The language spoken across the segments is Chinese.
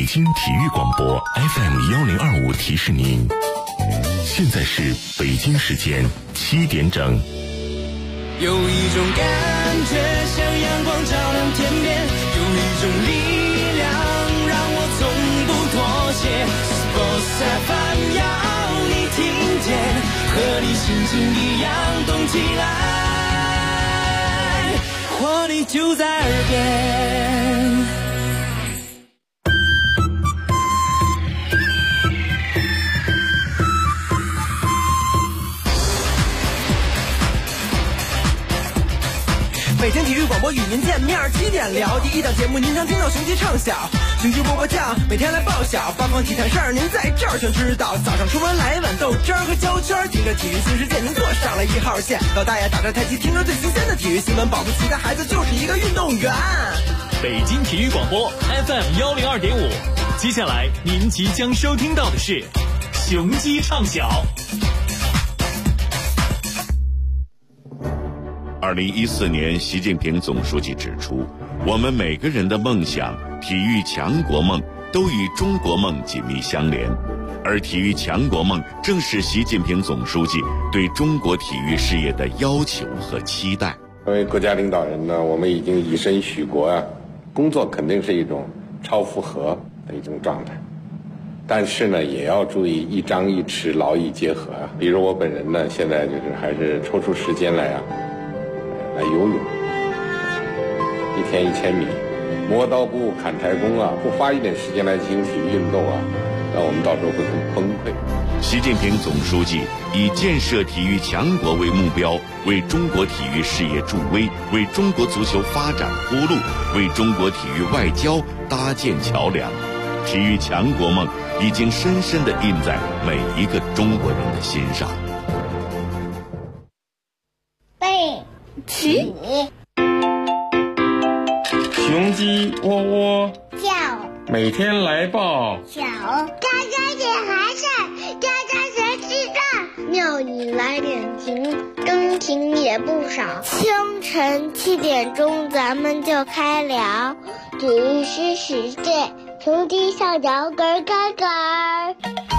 京体育广播 FM1025提示您，现在是北京时间7点整。 有一种感觉像阳光照亮天边，有一种力量让我从不妥协。Sports FM 要你听见，和你心情一样动起来，活力就在耳边。 北京体育广播与您见面，7点聊第一档节目，您常听到雄鸡唱晓，雄鸡播报酱每天来报晓，八方体坛事儿您在这儿全知道。早上出门来一碗豆汁儿和焦圈，听着体育新世界，您坐上了1号线。老大爷打着太极，听着最新鲜的体育新闻，保不齐的孩子就是一个运动员。 北京体育广播 FM102.5，接下来您即将收听到的是雄鸡唱晓。 2014年，习近平总书记指出，我们每个人的梦想、体育强国梦都与中国梦紧密相连，而体育强国梦正是习近平总书记对中国体育事业的要求和期待。 作为国家领导人呢，我们已经以身许国啊，工作肯定是一种超负荷的一种状态，但是呢，也要注意一张一弛，劳逸结合啊。比如我本人呢，现在就是还是抽出时间来游泳，1天1000米，磨刀不误砍柴工啊！不花一点时间来进行体育运动啊，那我们到时候会很崩溃。 习近平总书记以建设体育强国为目标，为中国体育事业助威，为中国足球发展铺路，为中国体育外交搭建桥梁。体育强国梦已经深深地印在每一个中国人的心上。 起， 雄鸡窝窝叫， 每天来报小，喳喳点孩子，喳喳学吃饭，妙语来点情，真情也不少。清晨7点钟，咱们就开聊，体育新世界，雄鸡上摇杆杆杆。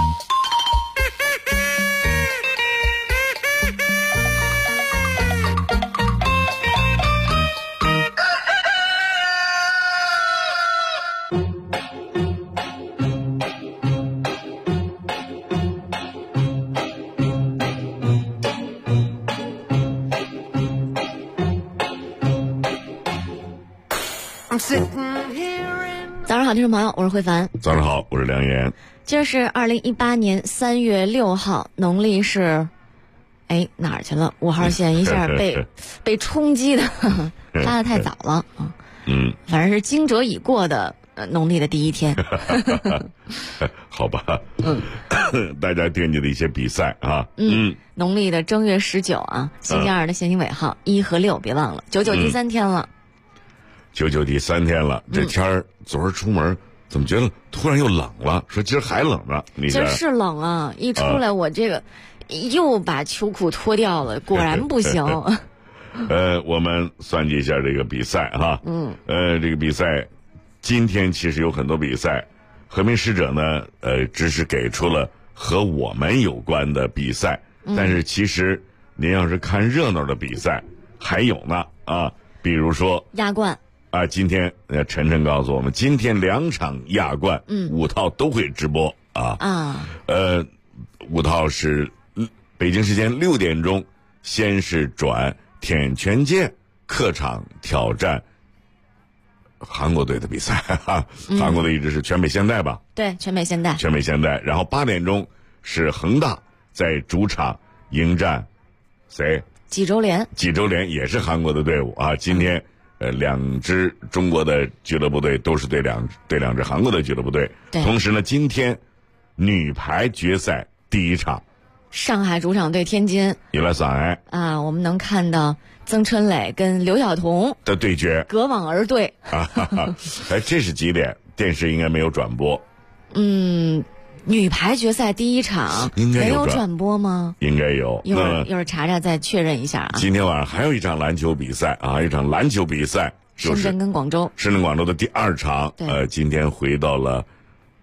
早上好，听众朋友，我是慧凡。 早上好，我是梁岩。 今儿是2018年3月6号，农历是，哪儿去了？5号线一下被冲击的发的太早了啊。反正是惊蛰已过的农历的第一天。 好吧。大家惦记的一些比赛啊。 农历的正月19啊，星期二的限行尾号1和6，别忘了，99第3天了。 99第3天了，这天儿昨儿出门怎么觉得突然又冷了？说今儿还冷呢，你今儿是冷啊！一出来我这个又把秋裤脱掉了，果然不行。 我们算计一下这个比赛哈。这个比赛今天其实有很多比赛，和平使者呢只是给出了和我们有关的比赛，但是其实您要是看热闹的比赛还有呢啊，比如说亚冠。 今天晨晨告诉我们，今天2场亚冠，5套都会直播啊。5套是北京时间6点钟，先是转田全健客场挑战韩国队的比赛哈。韩国队一直是全北现代吧？ 对，全北现代。 全北现代，然后8点钟是恒大在主场迎战谁？ 济州联。 济州联也是韩国的队伍啊。今天2支中国的俱乐部队都是对两支韩国的俱乐部队。同时呢，今天女排决赛第1场， 上海主场对天津。 有了上啊，我们能看到曾春蕾跟刘晓彤的对决， 隔网而对。 这是几点？电视应该没有转播。 女排决赛第1场没有转播吗？ 应该有。 一会儿查查再确认一下啊。 今天晚上还有一场篮球比赛啊，一场篮球比赛， 深圳跟广州。 深圳广州的第2场。今天回到了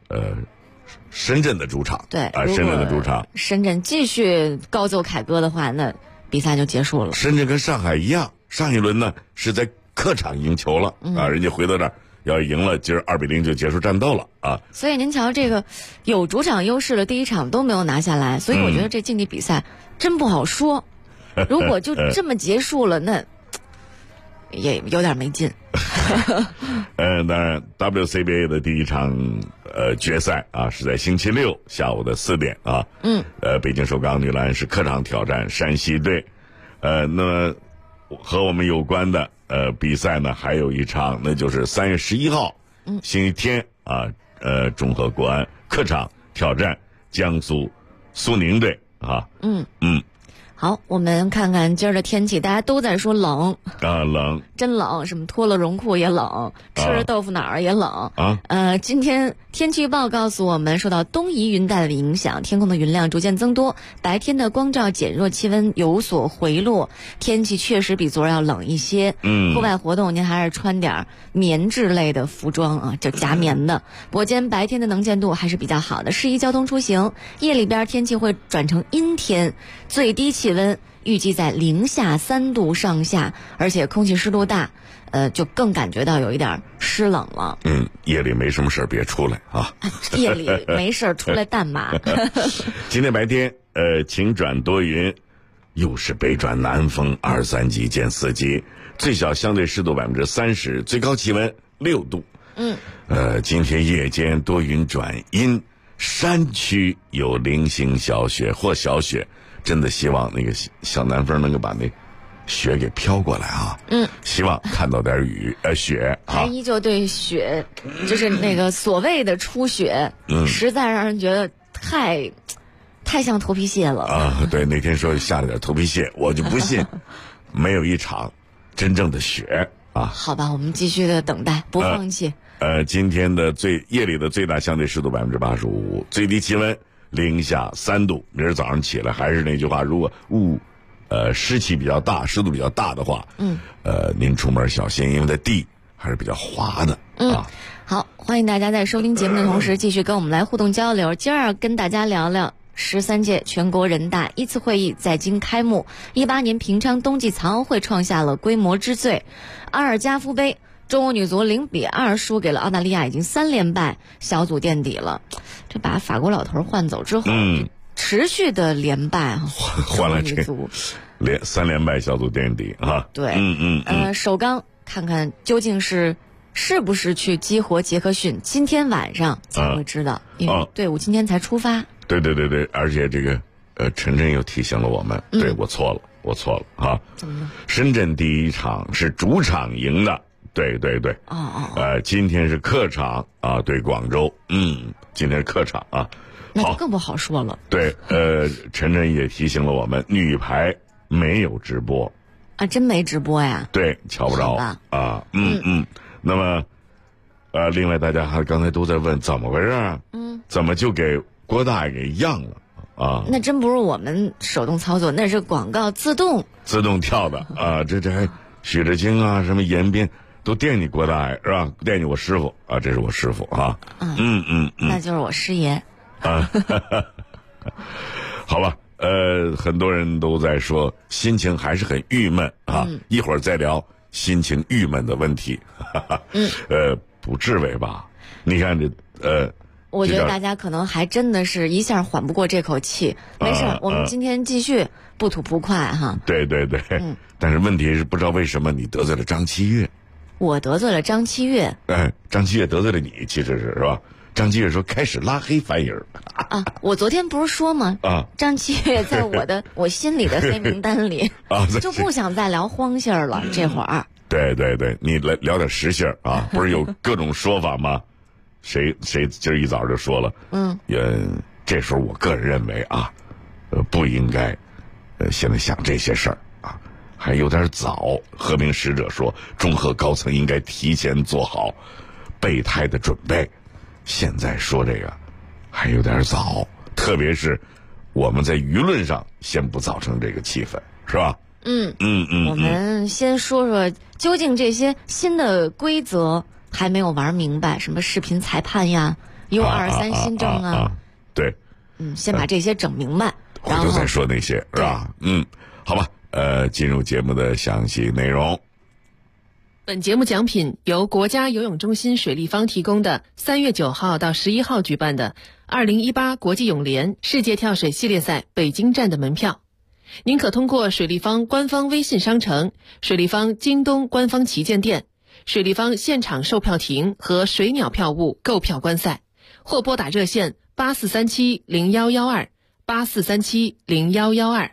深圳的主场。 对深圳的主场， 深圳继续高奏凯歌的话，那比赛就结束了。 深圳跟上海一样，上一轮呢是在客场赢球了人家回到这儿要赢了，今儿2-0就结束战斗了啊。 所以您瞧，这个有主场优势的第一场都没有拿下来，所以我觉得这竞技比赛真不好说。如果就这么结束了，那也有点没劲。 当然 WCBA 的第一场决赛啊是在星期六下午的4点啊。北京首钢女篮是客场挑战山西队。那么和我们有关的比赛呢还有一场，那就是3月11号星期天啊，中赫国安客场挑战江苏苏宁队啊。 好，我们看看今儿的天气，大家都在说冷啊，冷， 真冷，什么脱了绒裤也冷，吃了豆腐脑儿也冷啊。 今天天气预报告诉我们，受到东移云带的影响，天空的云量逐渐增多，白天的光照减弱，气温有所回落，天气确实比昨儿要冷一些。户外活动您还是穿点棉质类的服装啊，就夹棉的。不过今天白天的能见度还是比较好的，适宜交通出行。夜里边天气会转成阴天，最低气温预计在零下3度上下，而且空气湿度大，就更感觉到有一点湿冷了。 夜里没什么事别出来啊。 夜里没事出来淡马。 今天白天晴转多云，又是北转南风2-3级见4级，最小相对湿度30%，最高气温6度。今天夜间多云转阴，山区有零星小雪或小雪。真的希望那个小南风能够把那雪给飘过来啊！希望看到点雪啊！ 还依旧对雪，就是那个所谓的初雪，实在让人觉得太像头皮屑了啊！对，那天说下了点头皮屑，我就不信没有一场真正的雪啊！ 好吧，我们继续的等待，不放弃。 今天的夜里的最大相对湿度85%，最低气温零下3度。明儿早上起来还是那句话，如果湿气比较大，湿度比较大的话，您出门小心，因为这地还是比较滑的啊。 好，欢迎大家在收听节目的同时继续跟我们来互动交流。今儿跟大家聊聊13届全国人大1次会议在京开幕，18年平昌冬季残奥会创下了规模之最，阿尔加夫杯中国女足0-2输给了澳大利亚，已经3连败，小组垫底了。这把法国老头换走之后，持续的连败啊， 换了这3连败，小组垫底啊。 对，首钢看看究竟是不是去激活杰克逊，今天晚上才会知道，因为队伍今天才出发。 对，而且这个陈真又提醒了我们，对，我错了啊。 怎么了？ 深圳第一场是主场赢的。对，今天是客场啊，对广州，今天是客场啊， 那就更不好说了。 对，陈真也提醒了我们，女排没有直播啊，真没直播呀？ 对，瞧不着啊，那么，另外大家还刚才都在问怎么回事啊？怎么就给郭大爷给让了啊？ 那真不是我们手动操作，那是广告自动跳的啊，这还许志清啊，什么严彬。都惦记郭大爷是吧？惦记我师傅啊，这是我师傅啊。 那就是我师爷啊。好吧，很多人都在说心情还是很郁闷啊。一会儿再聊心情郁闷的问题。不至于吧？你看这我觉得大家可能还真的是一下缓不过这口气。没事，我们今天继续不吐不快哈。 对。但是问题是不知道为什么你得罪了张七月。 我得罪了张七月， 张七月得罪了你，其实是吧？张七月说开始拉黑樊颖啊！我昨天不是说吗？张七月在我心里的黑名单里就不想再聊荒信儿了。这会儿， 对，你来聊点实信儿啊！不是有各种说法吗？谁今儿一早就说了，这时候我个人认为啊，不应该，现在想这些事儿啊。还有点早，和平使者说，中赫高层应该提前做好备胎的准备。现在说这个还有点早，特别是我们在舆论上先不造成这个气氛，是吧？ 我们先说说究竟这些新的规则还没有玩明白，什么视频裁判呀、 U23新政啊， 对， 先把这些整明白， 然后再说那些是吧？好吧，进入节目的详细内容。 本节目奖品由国家游泳中心水立方提供的3月9号到11号举办的2018国际泳联世界跳水系列赛北京站的门票。您可通过水立方官方微信商城、水立方京东官方旗舰店、水立方现场售票亭和水鸟票务购票观赛，或拨打热线84370112 84370112。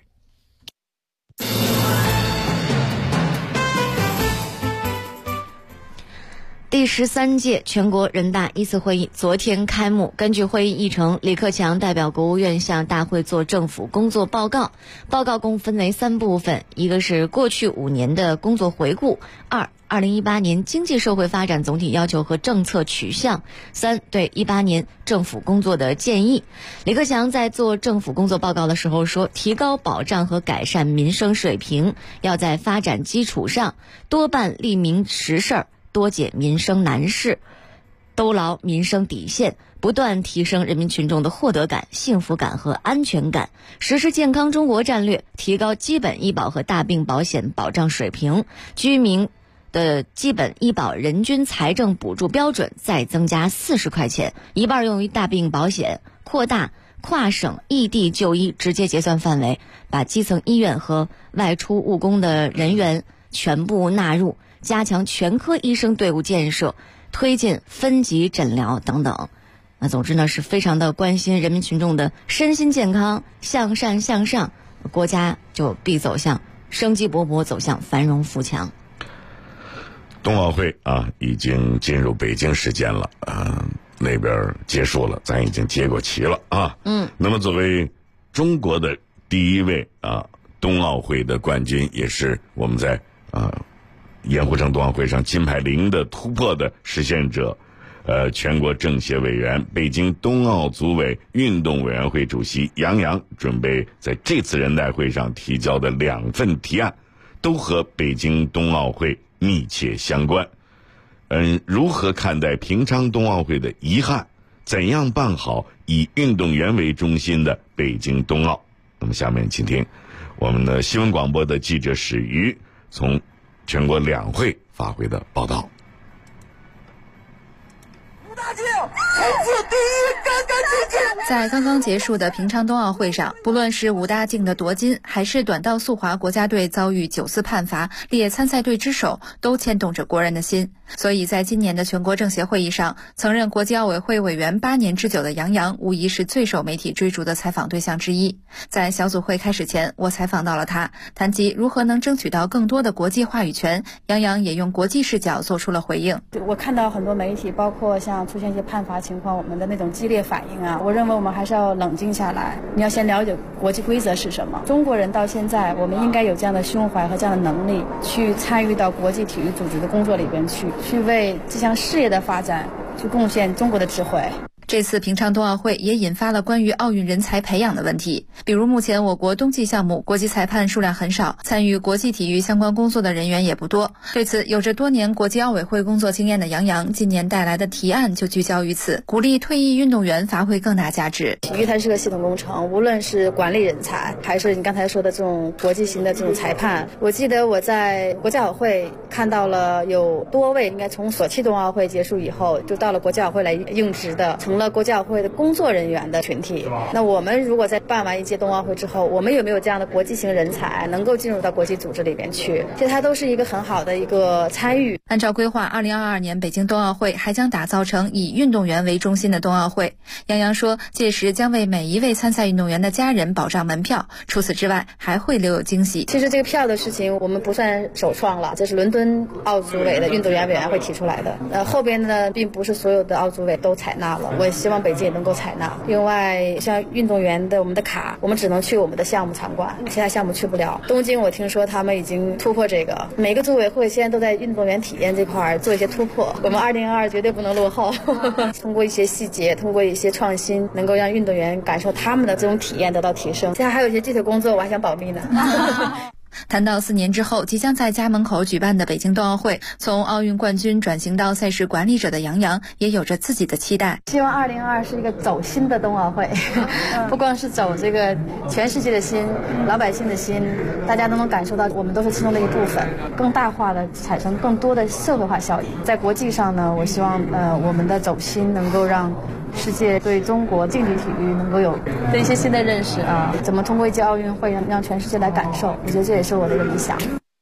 第13届全国人大一次会议昨天开幕。根据会议议程，李克强代表国务院向大会作政府工作报告。报告共分为3部分，一个是过去5年的工作回顾，2、2018年经济社会发展总体要求和政策取向，3、对18年政府工作的建议。李克强在做政府工作报告的时候说，提高保障和改善民生水平，要在发展基础上多办利民实事儿，多解民生难事，兜牢民生底线，不断提升人民群众的获得感、幸福感和安全感，实施健康中国战略，提高基本医保和大病保险保障水平，居民的基本医保人均财政补助标准再增加40块钱，一半用于大病保险，扩大跨省异地就医直接结算范围，把基层医院和外出务工的人员全部纳入，加强全科医生队伍建设，推进分级诊疗等等。总之呢，是非常的关心人民群众的身心健康，向善向上，国家就必走向生机勃勃，走向繁荣富强。 冬奥会已经进入北京时间了，那边结束了，咱已经接过旗了啊。那么作为中国的第一位冬奥会的冠军，也是我们在盐湖城冬奥会上金牌0的突破的实现者，全国政协委员、北京冬奥组委运动委员会主席杨洋准备在这次人大会上提交的2份提案，都和北京冬奥会密切相关。如何看待平昌冬奥会的遗憾？怎样办好以运动员为中心的北京冬奥？那么下面请听我们的新闻广播的记者史瑜从全国2会发回的报道。 吴大靖，冲刺第一，干干净净。在刚刚结束的平昌冬奥会上，不论是武大靖的夺金，还是短道速滑国家队遭遇9次判罚列参赛队之首，都牵动着国人的心。所以在今年的全国政协会议上，曾任国际奥委会委员8年之久的杨洋，无疑是最受媒体追逐的采访对象之一。在小组会开始前，我采访到了他，谈及如何能争取到更多的国际话语权，杨洋也用国际视角做出了回应。 我看到很多媒体，包括像出现一些判罚情况，我们的那种激烈反应啊，我认为我们还是要冷静下来，你要先了解国际规则是什么。中国人到现在，我们应该有这样的胸怀和这样的能力，去参与到国际体育组织的工作里边去为这项事业的发展去贡献中国的智慧。 这次平昌冬奥会也引发了关于奥运人才培养的问题，比如目前我国冬季项目国际裁判数量很少，参与国际体育相关工作的人员也不多。对此，有着多年国际奥委会工作经验的杨洋今年带来的提案就聚焦于此，鼓励退役运动员发挥更大价值。 体育它是个系统工程，无论是管理人才，还是你刚才说的这种国际型的这种裁判。我记得我在国际奥委会看到了有多位应该从索契冬奥会结束以后就到了国际奥委会来应职的，成了国际奥委会的工作人员的群体。那我们如果在办完一届冬奥会之后，我们有没有这样的国际型人才能够进入到国际组织里边去？其实它都是一个很好的一个参与。 按照规划，2022年北京冬奥会还将打造成以运动员为中心的冬奥会。杨洋说，届时将为每一位参赛运动员的家人保障门票，除此之外还会留有惊喜。 其实这个票的事情我们不算首创了，这是伦敦奥组委的运动员委员会提出来的。后边呢并不是所有的奥组委都采纳了，我也希望北京也能够采纳。另外像运动员的我们的卡，我们只能去我们的项目场馆，其他项目去不了。东京我听说他们已经突破这个，每个组委会现在都在运动员体验这块做一些突破，我们2022绝对不能落后通过一些细节，通过一些创新，能够让运动员感受他们的这种体验得到提升。现在还有一些具体工作我还想保密呢谈到4年之后即将在家门口举办的北京冬奥会，从奥运冠军转型到赛事管理者的杨洋也有着自己的期待。 希望2022是一个走心的冬奥会，不光是走这个全世界的心，老百姓的心，大家都能感受到我们都是其中的一部分，更大化的产生更多的社会化效应。在国际上呢，我希望我们的走心能够让世界对中国竞技体育能够有一些新的认识啊！怎么通过一届奥运会让全世界来感受？我觉得这也是我的一个理想。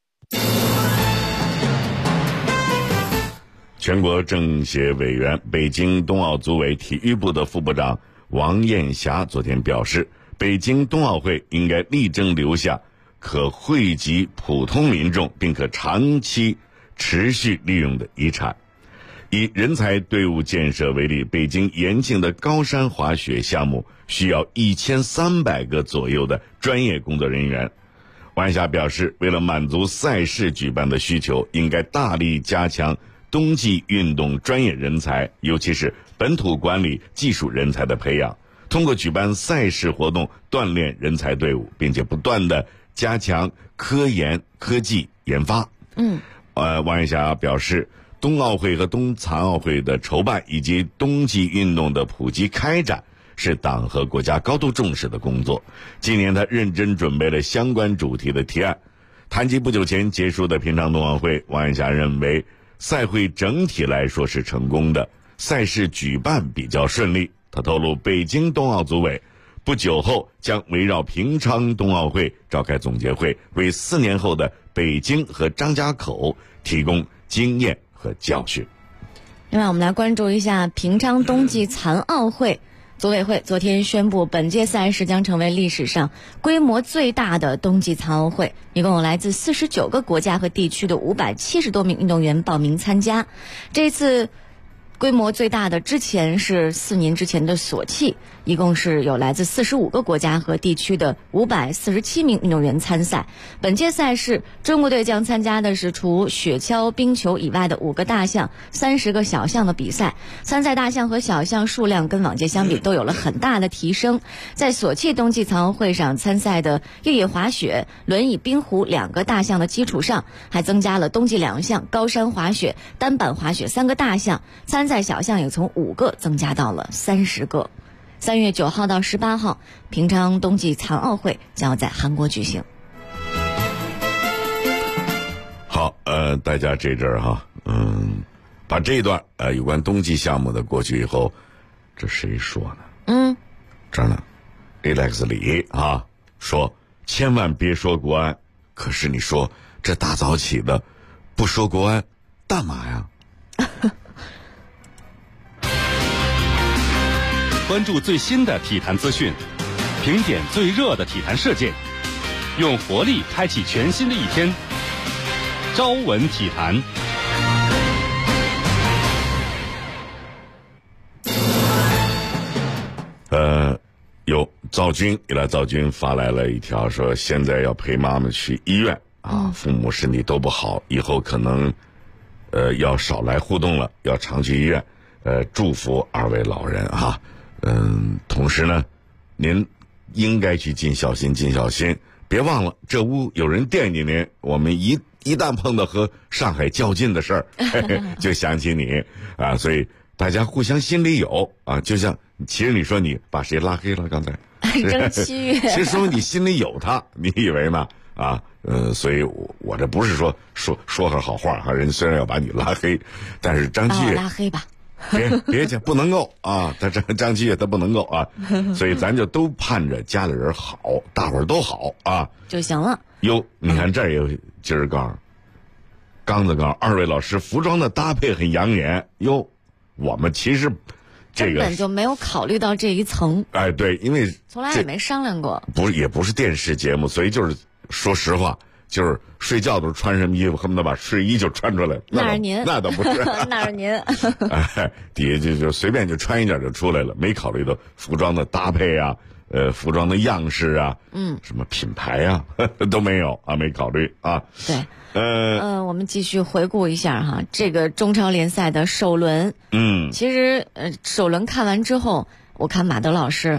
全国政协委员、北京冬奥组委体育部的副部长王艳霞昨天表示，北京冬奥会应该力争留下可惠及普通民众并可长期持续利用的遗产。以人才队伍建设为例，北京延庆的高山滑雪项目需要1300个左右的专业工作人员。王艳霞表示，为了满足赛事举办的需求，应该大力加强冬季运动专业人才，尤其是本土管理技术人才的培养，通过举办赛事活动锻炼人才队伍，并且不断的加强科研科技研发。王艳霞表示，冬奥会和冬残奥会的筹办以及冬季运动的普及开展是党和国家高度重视的工作。今年他认真准备了相关主题的提案。谈及不久前结束的平昌冬奥会，王艳霞认为赛会整体来说是成功的，赛事举办比较顺利。他透露，北京冬奥组委不久后将围绕平昌冬奥会召开总结会，为4年后的北京和张家口提供经验和教训。 另外，我们来关注一下平昌冬季残奥会。组委会昨天宣布，本届赛事将成为历史上规模最大的冬季残奥会，一共有来自49个国家和地区的570多名运动员报名参加。这次规模最大的之前是4年之前的索契，一共是有来自45个国家和地区的547名运动员参赛。本届赛事，中国队将参加的是除雪橇、冰球以外的5个大项、30个小项的比赛。参赛大项和小项数量跟往届相比都有了很大的提升。在索契冬季残奥会上参赛的越野滑雪、轮椅冰壶2个大项的基础上，还增加了冬季2项高山滑雪、单板滑雪3个大项，参赛小项也从5个增加到了30个。3月9号到18号，平昌冬季残奥会将要在韩国举行。 好，大家这阵儿哈，把这一段有关冬季项目的过去以后，这谁说呢？这儿呢 ，Alex 李啊说，千万别说国安。可是你说这大早起的，不说国安，干嘛呀？ 关注最新的体坛资讯，评点最热的体坛事件，用活力开启全新的一天。朝闻体坛。 有赵军发来了一条，说现在要陪妈妈去医院啊，父母身体都不好，以后可能要少来互动了，要常去医院。祝福2位老人啊。同时呢，您应该去尽孝心，别忘了这屋有人惦记您。我们一旦碰到和上海较劲的事儿，就想起你啊，所以大家互相心里有啊。就像其实你说你把谁拉黑了，刚才争七月， 其实说明你心里有他，你以为呢？啊，所以我这不是说个好话哈，人虽然要把你拉黑，但是张继拉黑吧。 别去，不能够啊！他张继岳他不能够啊，所以咱就都盼着家里人好，大伙儿都好啊就行了。 哟，你看这儿有今儿刚子2位老师服装的搭配很养眼哟。我们其实这个根本就没有考虑到这一层。 哎，对，因为从来也没商量过， 也不是电视节目，所以就是说实话。就是睡觉都穿什么衣服，恨不得把睡衣就穿出来。 那是您， 那倒不是， 那是您。 底下就随便就穿一件就出来了，没考虑到服装的搭配啊，服装的样式啊，什么品牌啊都没有啊，没考虑啊。 对，我们继续回顾一下哈，这个中超联赛的首轮。其实首轮看完之后，我看马德老师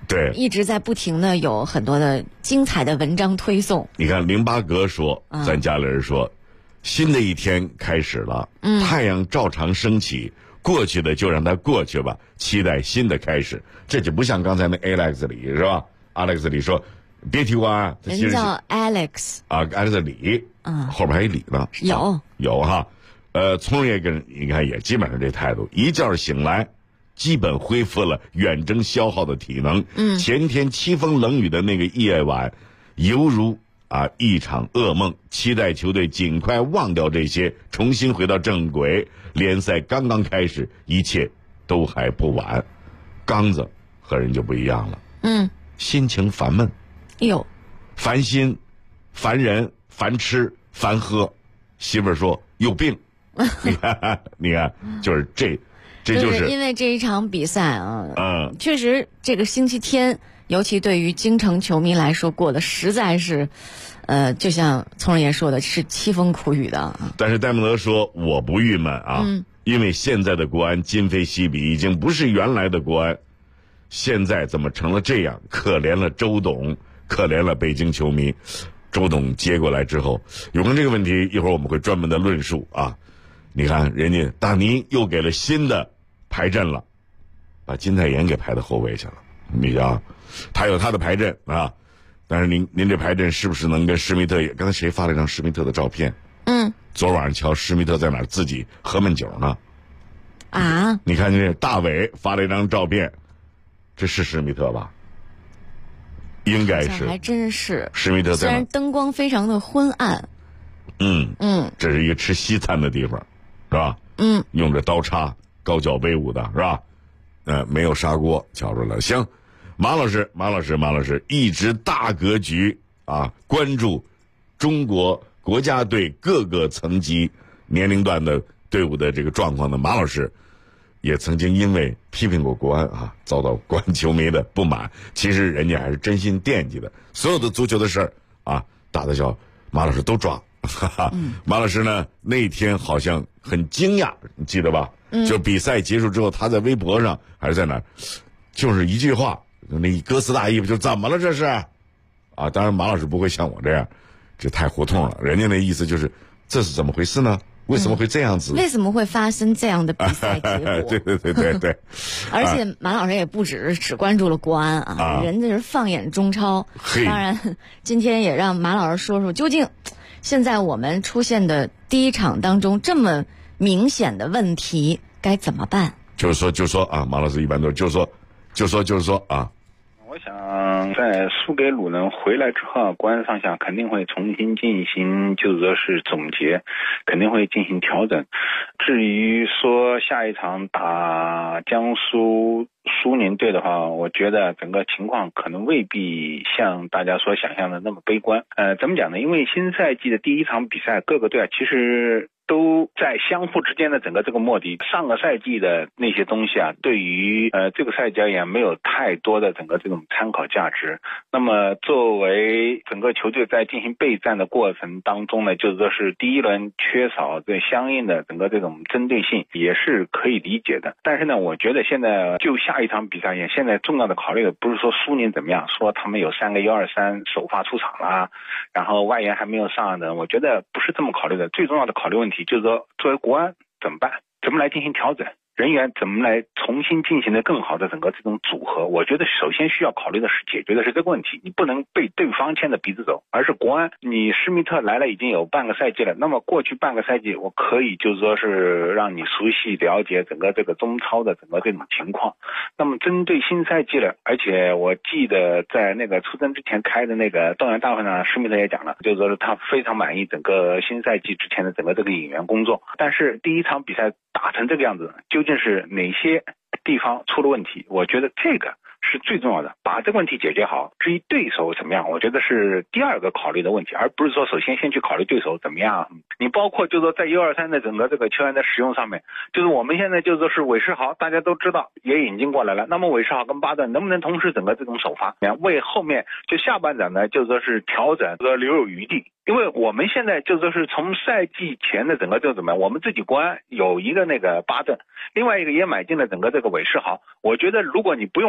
对， 一直在不停的有很多的精彩的文章推送。 你看零八格说，咱家里人说，新的一天开始了，太阳照常升起，过去的就让它过去吧，期待新的开始。这就不像刚才那 Alex 李是吧 ？Alex 李说，别提我啊， 人叫 Alex 啊 ，Alex 李，后边还有李呢，有哈，聪爷跟你看也基本上这态度，一觉醒来。基本恢复了远征消耗的体能。前天凄风冷雨的那个夜晚，犹如一场噩梦。期待球队尽快忘掉这些，重新回到正轨。联赛刚刚开始，一切都还不晚。刚子和人就不一样了。心情烦闷。烦心、烦人、烦吃、烦喝。媳妇儿说有病。你看，就是这。这就是因为这一场比赛啊，确实这个星期天，尤其对于京城球迷来说，过得实在是，就像聪爷说的，是凄风苦雨的。 但是戴蒙德说我不郁闷啊，因为现在的国安今非昔比，已经不是原来的国安。现在怎么成了这样？可怜了周董，可怜了北京球迷。周董接过来之后，有关这个问题，一会儿我们会专门的论述啊。你看，人家大尼又给了新的排阵了，把金泰妍给排到后卫去了。你想，他有他的排阵啊，但是您这排阵是不是能跟施密特也？刚才谁发了一张施密特的照片？昨晚上瞧施密特在哪儿自己喝闷酒呢？你看这大伟发了一张照片，这是施密特吧？应该是， 还真是施密特在哪儿？ 虽然灯光非常的昏暗。 这是一个吃西餐的地方，是吧？用着刀叉。高脚威武的是吧？没有砂锅，瞧出来了。行，马老师一直大格局啊，关注中国国家队各个层级年龄段的队伍的这个状况的马老师，也曾经因为批评过国安遭到国安球迷的不满。其实人家还是真心惦记的，所有的足球的事儿大的小马老师都抓。马老师呢那天好像很惊讶，你记得吧？就比赛结束之后，他在微博上还是在哪儿，就是一句话，那歌词大意就怎么了这是？当然马老师不会像我这样，这太胡同了。人家那意思就是，这是怎么回事呢？为什么会这样子？ 为什么会发生这样的比赛结果？ 对。 而且马老师也不只关注了国安人家是放眼中超。当然，今天也让马老师说说，究竟现在我们出现的第一场当中这么明显的问题该怎么办？ 就是说马老师一般都就是说啊。 我想在输给鲁能回来之后，国安上下肯定会重新进行，就是说是总结，肯定会进行调整。至于说下一场打江苏苏宁队的话，我觉得整个情况可能未必像大家所想象的那么悲观。怎么讲呢？因为新赛季的第一场比赛，各个队其实都在相互之间的整个这个摸底，上个赛季的那些东西对于这个赛季而言没有太多的整个这种参考价值。那么作为整个球队在进行备战的过程当中呢，就是说是第一轮缺少对相应的整个这种针对性，也是可以理解的。但是呢，我觉得现在就下一场比赛而言，现在重要的考虑的不是说苏宁怎么样，说他们有3个123首发出场啦，然后外援还没有上的，我觉得不是这么考虑的。最重要的考虑问题就是说，作为国安怎么办？怎么来进行调整？人员怎么来重新进行的更好的整个这种组合？我觉得首先需要考虑的是解决的是这个问题，你不能被对方牵着鼻子走，而是国安，你施密特来了已经有半个赛季了，那么过去半个赛季我可以就是说是让你熟悉了解整个这个中超的整个这种情况。那么针对新赛季了，而且我记得在那个出征之前开的那个动员大会上，施密特也讲了，就是说是他非常满意整个新赛季之前的整个这个引援工作。但是第一场比赛打成这个样子，究竟是哪些地方出了问题？我觉得这个是最重要的，把这个问题解决好。至于对手怎么样，我觉得是第二个考虑的问题，而不是说首先先去考虑对手怎么样。你包括就是说在123的整个这个球员的使用上面，就是我们现在就是说是韦世豪，大家都知道也引进过来了，那么韦世豪跟巴顿能不能同时整个这种首发，为后面就下半场呢就是说是调整留有余地。因为我们现在就是说是从赛季前的整个就怎么样，我们自己国安有一个那个巴顿，另外一个也买进了整个这个韦世豪。我觉得如果你不用留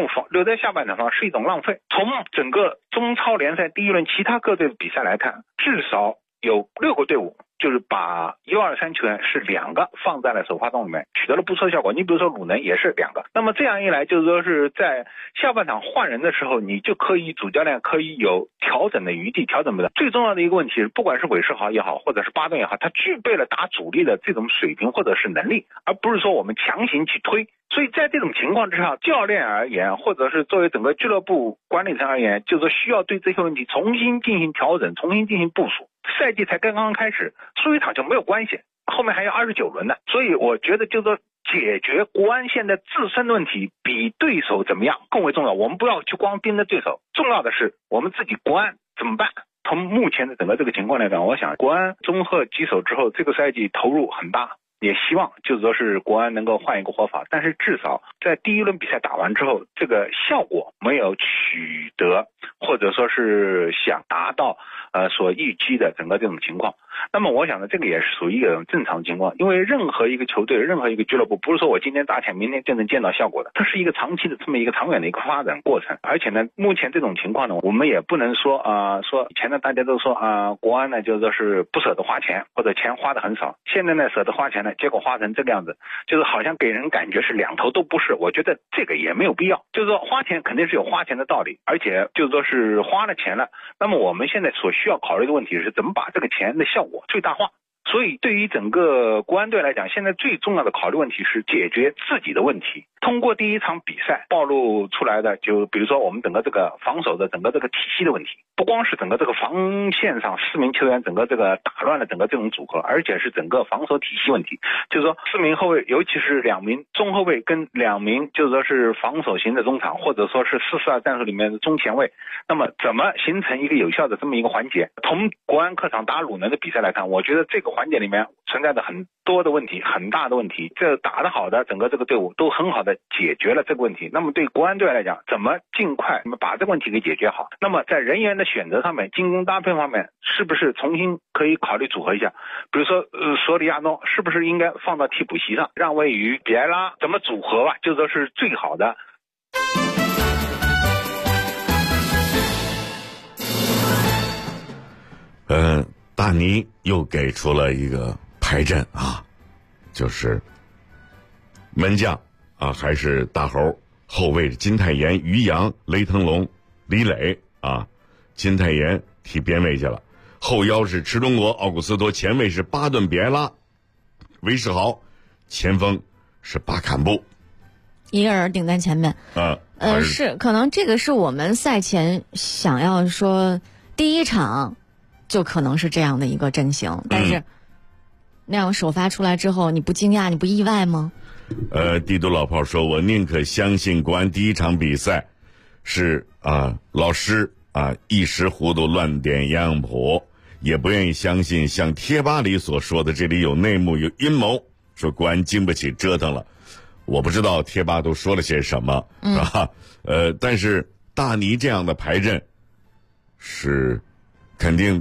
在下半场上是一种浪费。从整个中超联赛第一轮其他各队的比赛来看，至少有6个队伍就是把1、2、3球员是2个放在了首发中里面，取得了不错的效果。你比如说鲁能也是2个，那么这样一来就是说是在下半场换人的时候，你就可以主教练可以有调整的余地，调整不了。最重要的一个问题是，不管是韦世豪也好，或者是巴顿也好，他具备了打主力的这种水平或者是能力，而不是说我们强行去推。所以在这种情况之下，教练而言，或者是作为整个俱乐部管理层而言，就是说需要对这些问题重新进行调整，重新进行部署。赛季才刚刚开始，输一场就没有关系，后面还有29轮呢。所以我觉得就是说解决国安现在自身的问题比对手怎么样更为重要。我们不要去光盯着对手，重要的是我们自己国安怎么办。从目前的整个这个情况来讲，我想国安综合几手之后，这个赛季投入很大，也希望就是说是国安能够换一个活法，但是至少在第一轮比赛打完之后，这个效果没有取得，或者说是想达到所预期的整个这种情况。那么我想呢，这个也是属于一个正常情况，因为任何一个球队，任何一个俱乐部，不是说我今天打钱明天就能见到效果的，它是一个长期的这么一个长远的一个发展过程。而且呢，目前这种情况呢，我们也不能说说以前呢大家都说国安呢就是说是不舍得花钱，或者钱花的很少，现在呢舍得花钱呢，结果花成这个样子，就是好像给人感觉是两头都不是。我觉得这个也没有必要，就是说花钱肯定是有花钱的道理，而且就是说是花了钱了，那么我们现在所需要考虑的问题是怎么把这个钱的效果最大化。所以对于整个国安队来讲，现在最重要的考虑问题是解决自己的问题。通过第一场比赛暴露出来的，就比如说我们整个这个防守的整个这个体系的问题，不光是整个这个防线上4名球员整个这个打乱了整个这种组合，而且是整个防守体系问题。就是说4名后卫，尤其是2名中后卫跟2名就是说是防守型的中场，或者说是4-4-2战术里面的中前卫，那么怎么形成一个有效的这么一个环节？从国安客场打鲁能的比赛来看，我觉得这个环节里面存在的很多的问题，很大的问题，这打得好的整个这个队伍都很好的解决了这个问题。那么对国安队来讲，怎么尽快把这个问题给解决好？那么在人员的选择上面，进攻搭配方面，是不是重新可以考虑组合一下？比如说索里亚诺是不是应该放到替补席上，让位于比埃拉，怎么组合吧，就说是最好的。 大尼又给出了一个排阵啊，就是门将还是大猴，后卫金泰妍、于洋、雷腾龙、李磊啊，金泰妍踢边卫去了，后腰是池中国、奥古斯托，前卫是巴顿、比埃拉、韦世豪，前锋是巴坎布， 一个人顶在前面。是可能这个是我们赛前想要说第一场就可能是这样的一个阵型，但是那样首发出来之后，你不惊讶，你不意外吗？ 帝都老炮说，我宁可相信国安第一场比赛是老师一时糊涂乱点营养谱，也不愿意相信像贴吧里所说的这里有内幕有阴谋，说国安经不起折腾了。我不知道贴吧都说了些什么但是大尼这样的排阵是肯定，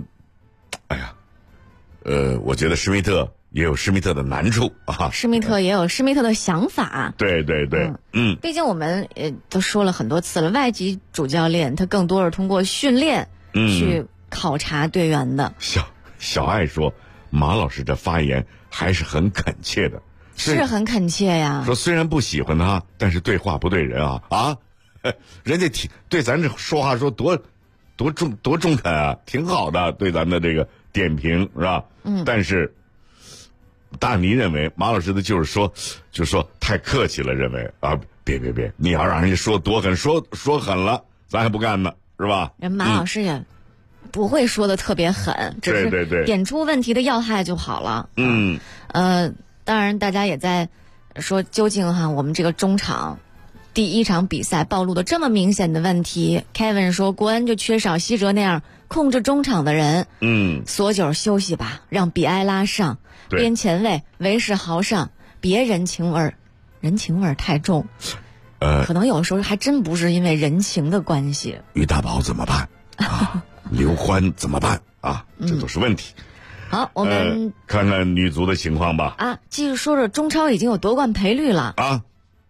我觉得施密特也有施密特的难处施密特也有施密特的想法。 对对对， 毕竟我们都说了很多次了，外籍主教练他更多是通过训练去考察队员的。 小爱说，马老师这发言还是很恳切的， 是很恳切呀。 说虽然不喜欢他，但是对话不对人人家对咱这说话说多中肯啊，挺好的，对咱的这个点评是吧？但是大尼认为马老师的就是说太客气了，认为别，你要让人家说多狠，说狠了，咱还不干呢，是吧？ 人马老师也不会说的特别狠，只是点出问题的要害就好了。当然大家也在说，究竟我们这个中场第一场比赛暴露的这么明显的问题， Kevin 说国安就缺少西哲那样控制中场的人。索九休息吧，让比埃拉上，边前卫韦世豪上，别人情味儿太重。可能有时候还真不是因为人情的关系。 于大宝怎么办刘欢怎么办这都是问题。 好，我们看看女足的情况吧。 继续说说中超已经有夺冠赔率了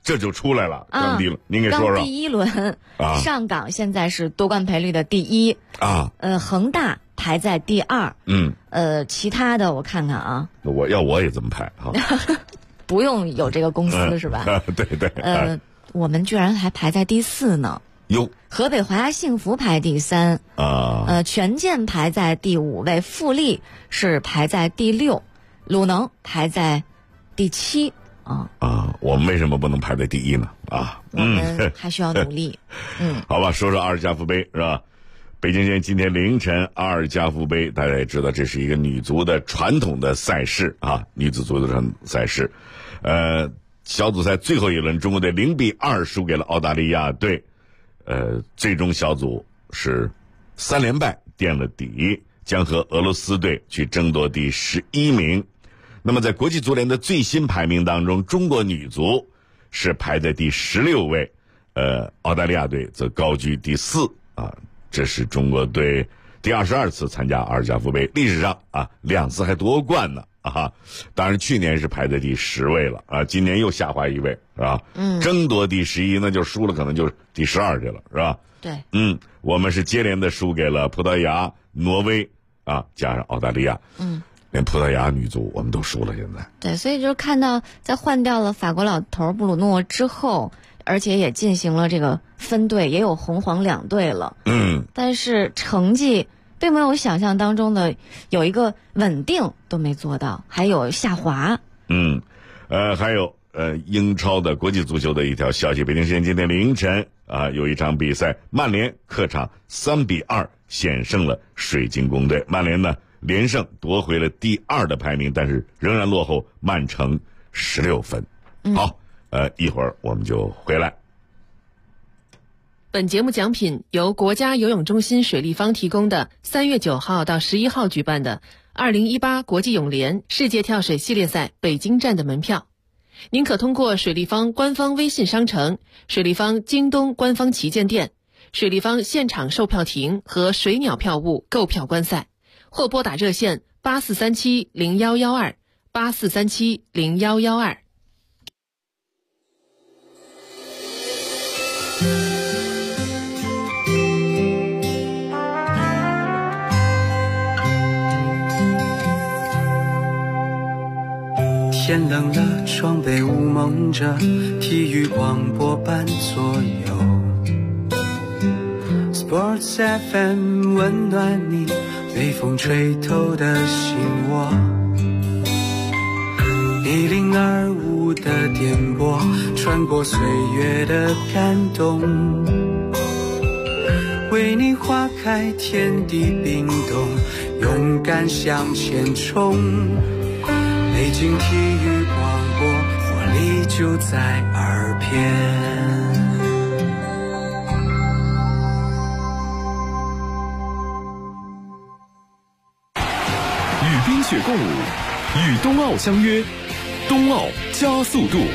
这就出来了，刚第一轮，您给说说。 刚第一轮，上港现在是夺冠赔率的第一啊，恒大排在第二，其他的我看看啊， 我也这么排哈， 不用有这个公司是吧？ 对， 我们居然还排在第4呢。 哟， 河北华夏幸福排第3啊，权健排在第5位，富力是排在第6，鲁能排在第7啊。 我们为什么不能排在第1呢？ 我们还需要努力。 好吧，说说阿尔加夫杯是吧？北京时间今天凌晨，阿尔加夫杯大家也知道，这是一个女足的传统的赛事啊，女子足球的赛事。小组赛最后一轮，中国队0-2输给了澳大利亚队。最终小组是3连败垫了底，将和俄罗斯队去争夺第11名。那么在国际足联的最新排名当中，中国女足是排在第16位，澳大利亚队则高居第4啊。这是中国队第22次参加阿尔加夫杯，历史上2次还夺冠呢啊！当然去年是排在第10位了啊，今年又下滑1位是吧？争夺第11，那就输了，可能就是第12去了是吧？ 对， 我们是接连的输给了葡萄牙、挪威啊，加上澳大利亚，连葡萄牙女足我们都输了，现在。 对，所以就是看到在换掉了法国老头布鲁诺之后，而且也进行了这个分队，也有红黄2队了，但是成绩并没有想象当中的有一个稳定都没做到，还有下滑。 还有英超的国际足球的一条消息，北京时间今天凌晨有一场比赛，曼联客场3-2险胜了水晶宫队。曼联呢连胜夺回了第2的排名，但是仍然落后曼城16分。好，一会儿我们就回来。 本节目奖品由国家游泳中心水立方提供的3月9号到11号举办的2018国际泳联世界跳水系列赛北京站的门票。您可通过水立方官方微信商城、水立方京东官方旗舰店、水立方现场售票亭和水鸟票务购票观赛，或拨打热线84370112 84370112。 天冷了，窗被雾蒙着，体育广播伴左右。Sports FM 温暖你被风吹透的心窝。1025的电波穿过岁月的感动，为你划开天地冰冻，勇敢向前冲。北京体育广播，活力就在耳边。 与冰雪共舞，与冬奥相约，冬奥加速度。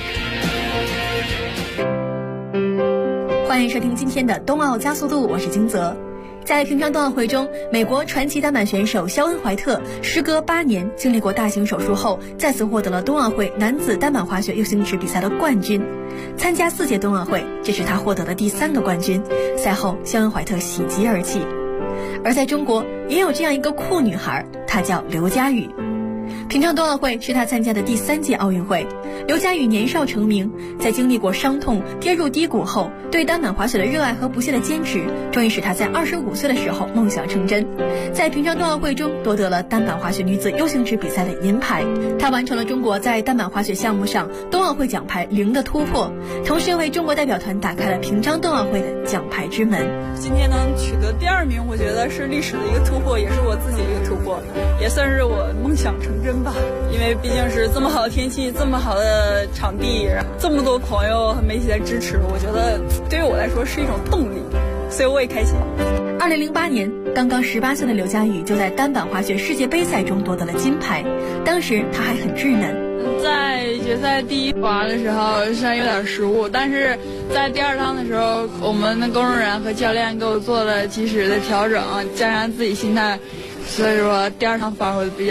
欢迎收听今天的冬奥加速度，我是金泽。在平昌冬奥会中，美国传奇单板选手肖恩·怀特时隔8年经历过大型手术后，再次获得了冬奥会男子单板滑雪6星池比赛的冠军。参加4届冬奥会，这是他获得的第3个冠军。赛后，肖恩·怀特喜极而泣。而在中国，也有这样一个酷女孩，她叫刘佳宇。平昌冬奥会是她参加的第3届奥运会。刘佳宇年少成名，在经历过伤痛、跌入低谷后，对单板滑雪的热爱和不懈的坚持，终于使她在25岁的时候梦想成真。在平昌冬奥会中夺得了单板滑雪女子U型池比赛的银牌，她完成了中国在单板滑雪项目上冬奥会奖牌0的突破，同时为中国代表团打开了平昌冬奥会的奖牌之门。 今天能取得第2名，我觉得是历史的一个突破，也是我自己的一个突破，也算是我梦想成真吧。因为毕竟是这么好的天气，这么好的场地，这么多朋友和媒体在支持，我觉得对于我来说是一种动力，所以我也开心。 2008年，刚刚18岁的刘佳宇就在单板滑雪世界杯赛中夺得了金牌，当时她还很稚嫩。 在决赛第1滑的时候虽然有点失误，但是在第2趟的时候，我们的工作人员和教练给我做了及时的调整，加上自己心态，所以说第2趟发挥的比较好。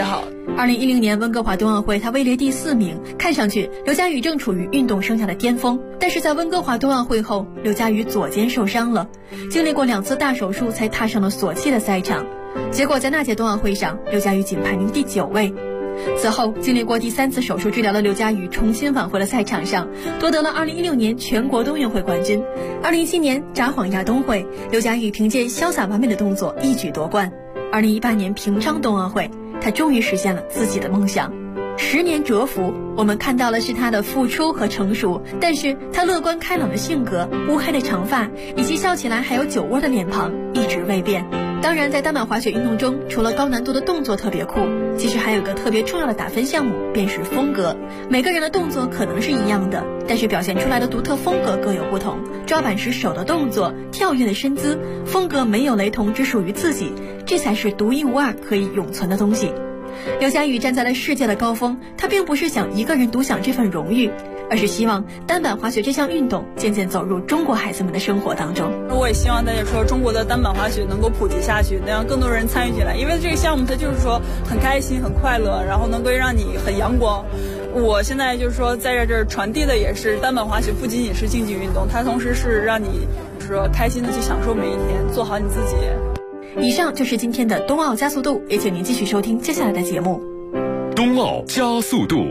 2010年温哥华冬奥会，她位列第4名，看上去刘佳宇正处于运动生涯的巅峰。但是在温哥华冬奥会后，刘佳宇左肩受伤了，经历过2次大手术才踏上了索契的赛场。结果在那届冬奥会上，刘佳宇仅排名第9位。此后，经历过第3次手术治疗的刘佳宇重新返回了赛场上，夺得了2016年全国冬运会冠军。2017年札幌亚冬会，刘佳宇凭借潇洒完美的动作一举夺冠。2018年平昌冬奥会，他终于实现了自己的梦想。10年蛰伏，我们看到的是他的付出和成熟，但是他乐观开朗的性格、乌黑的长发以及笑起来还有酒窝的脸庞一直未变。当然，在单板滑雪运动中，除了高难度的动作特别酷，其实还有个特别重要的打分项目，便是风格。每个人的动作可能是一样的，但是表现出来的独特风格各有不同。抓板时手的动作、跳跃的身姿，风格没有雷同，只属于自己，这才是独一无二可以永存的东西。刘佳宇站在了世界的高峰，他并不是想一个人独享这份荣誉，而是希望单板滑雪这项运动渐渐走入中国孩子们的生活当中。 我也希望大家说中国的单板滑雪能够普及下去，能让更多人参与进来，因为这个项目它就是说很开心很快乐，然后能够让你很阳光。我现在就是说在这儿传递的也是单板滑雪不仅仅是竞技运动，它同时是让你说开心的去享受每一天，做好你自己。 以上就是今天的冬奥加速度，也请您继续收听接下来的节目。 冬奥加速度。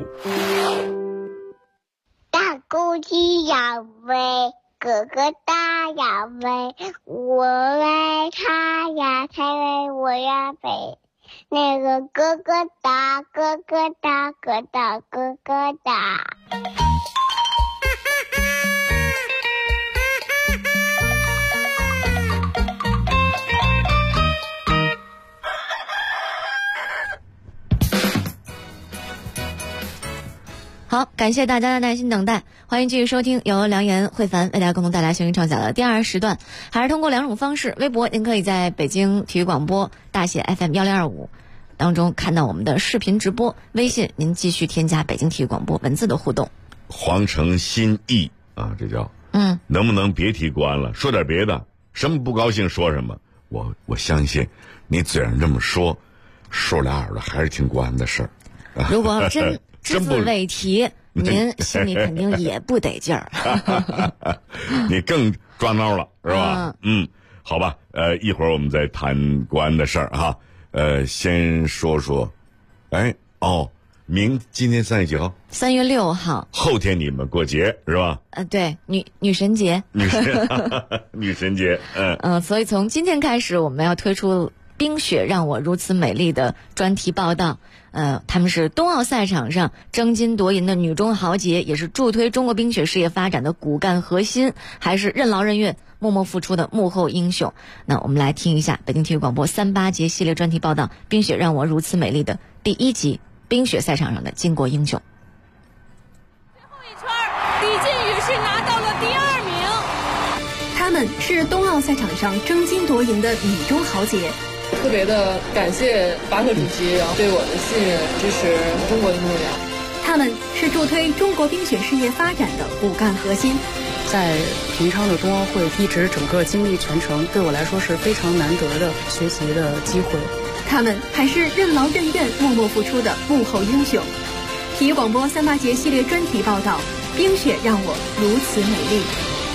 大公鸡要飞，哥哥大要飞，我爱它呀，它为我要飞。那个哥哥大，哥哥大，哥大，哥哥大。 好，感谢大家的耐心等待，欢迎继续收听由梁岩、慧凡为大家共同带来雄鹰畅想的第2时段。还是通过2种方式，微博您可以在北京体育广播大写 FM1025当中看到我们的视频直播，微信您继续添加北京体育广播文字的互动。 皇城心意啊，这叫能不能别提国安了，说点别的，什么不高兴说什么。我相信你嘴上这么说俩耳朵还是听国安的事儿。 如果真只字未提，您心里肯定也不得劲儿。 你更抓挠了，是吧？好吧，一会儿我们再谈国安的事儿哈。先说说，今天3月几号 ？3月6号。 后天你们过节是吧？ 对，女神节。 女神节。 所以从今天开始，我们要推出冰雪让我如此美丽的专题报道。他们是冬奥赛场上争金夺银的女中豪杰，也是助推中国冰雪事业发展的骨干核心，还是任劳任怨默默付出的幕后英雄。那我们来听一下北京体育广播38节系列专题报道《冰雪让我如此美丽》的第1集，冰雪赛场上的巾帼英雄。 最后一圈，李靖宇是拿到了第2名。 他们是冬奥赛场上争金夺银的女中豪杰。 特别的感谢巴克主席对我的信任支持中国运动员。 他们是助推中国冰雪事业发展的骨干核心。 在平昌的冬奥会一直整个经历全程，对我来说是非常难得的学习的机会。 他们还是任劳任怨默默付出的幕后英雄。体育广播38节系列专题报道《冰雪让我如此美丽》。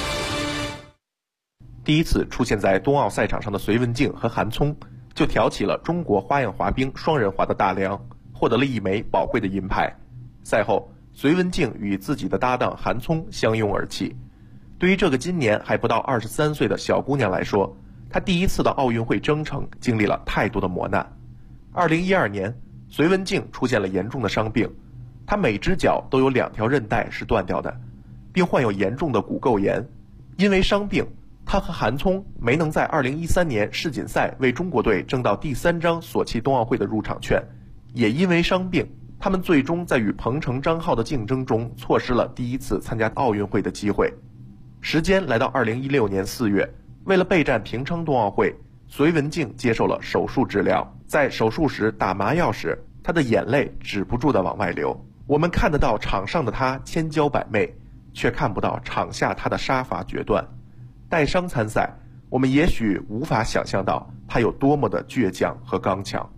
第一次出现在冬奥赛场上的隋文静和韩聪就挑起了中国花样滑冰双人滑的大梁，获得了1枚宝贵的银牌。赛后，隋文静与自己的搭档韩聪相拥而泣。对于这个今年还不到23岁的小姑娘来说，她第一次的奥运会征程经历了太多的磨难。2012年，隋文静出现了严重的伤病，她每只脚都有2条韧带是断掉的，并患有严重的骨垢炎。因为伤病，他和韩聪没能在2013年世锦赛为中国队争到第3张索契冬奥会的入场券，也因为伤病，他们最终在与彭程、张浩的竞争中错失了第一次参加奥运会的机会。时间来到2016年4月，为了备战平昌冬奥会，隋文静接受了手术治疗。在手术时打麻药时，她的眼泪止不住地往外流。我们看得到场上的她千娇百媚，却看不到场下她的杀伐决断。带伤参赛，我们也许无法想象到他有多么的倔强和刚强。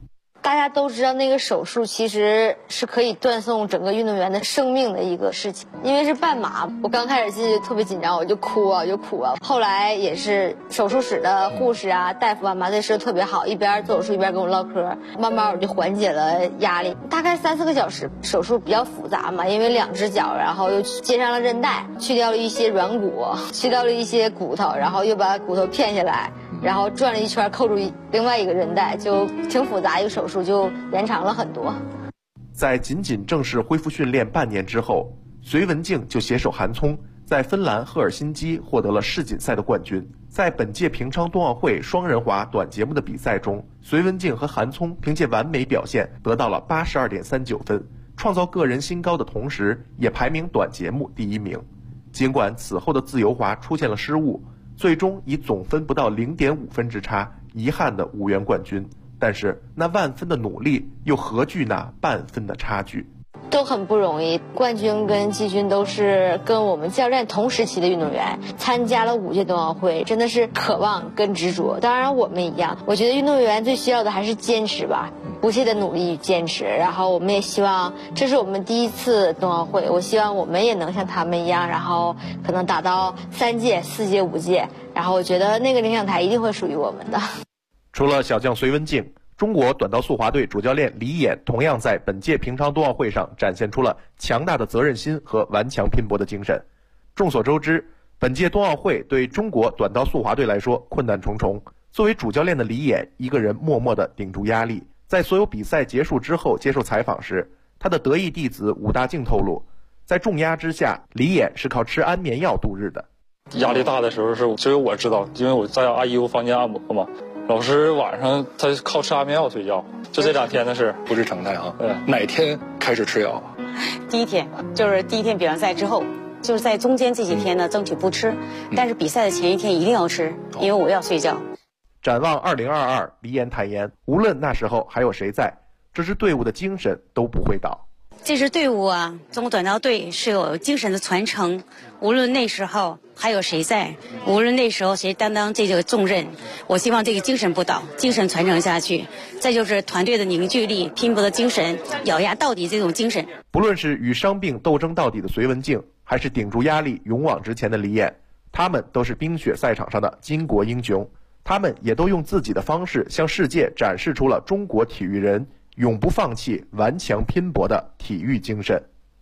大家都知道那个手术其实是可以断送整个运动员的生命的一个事情，因为是半麻，我刚开始进去特别紧张，我就哭啊，后来也是手术室的护士啊、大夫啊、麻醉师特别好，一边做手术一边跟我唠嗑，慢慢我就缓解了压力。大概3-4个小时，手术比较复杂嘛，因为2只脚，然后又接上了韧带，去掉了一些软骨，去掉了一些骨头，然后又把骨头片下来，然后转了一圈扣住另外一个韧带，就挺复杂，一个手术就延长了很多。 在仅正式恢复训练半年之后，隋文静就携手韩聪在芬兰赫尔辛基获得了世锦赛的冠军。在本届平昌冬奥会双人滑短节目的比赛中，隋文静和韩聪凭借完美表现得到了82.39分，创造个人新高的同时也排名短节目第1名。尽管此后的自由滑出现了失误，最终以总分不到0.5分之差遗憾的无缘冠军，但是那万分的努力又何惧那半分的差距？ 都很不容易，冠军跟季军都是跟我们教练同时期的运动员，参加了5届冬奥会，真的是渴望跟执着。当然我们一样，我觉得运动员最需要的还是坚持吧，不懈的努力与坚持。然后我们也希望，这是我们第1次冬奥会，我希望我们也能像他们一样，然后可能打到3届、4届、5届，然后我觉得那个领奖台一定会属于我们的。 除了小将隋文静，中国短道速滑队主教练李岩同样在本届平昌冬奥会上展现出了强大的责任心和顽强拼搏的精神。众所周知，本届冬奥会对中国短道速滑队来说困难重重。作为主教练的李岩一个人默默地顶住压力，在所有比赛结束之后接受采访时，他的得意弟子武大靖透露，在重压之下，李岩是靠吃安眠药度日的。 压力大的时候只有我知道，因为我在阿姨夫房间按摩嘛。老师晚上他靠吃安眠药睡觉，就这2天的事， 不是常态啊。哪天开始吃药？ 第一天比完赛之后，就是在中间这几天呢，争取不吃，但是比赛的前一天一定要吃，因为我要睡觉。 展望2022，李岩坦言，无论那时候还有谁在，这支队伍的精神都不会倒。 这支队伍啊，中国短道队是有精神的传承，无论那时候还有谁在，无论那时候谁担当这个重任，我希望这个精神不倒，精神传承下去。再就是团队的凝聚力、拼搏的精神、咬牙到底这种精神。 不论是与伤病斗争到底的隋文静，还是顶住压力勇往直前的李岩，他们都是冰雪赛场上的巾帼英雄。他们也都用自己的方式向世界展示出了中国体育人永不放弃、顽强拼搏的体育精神。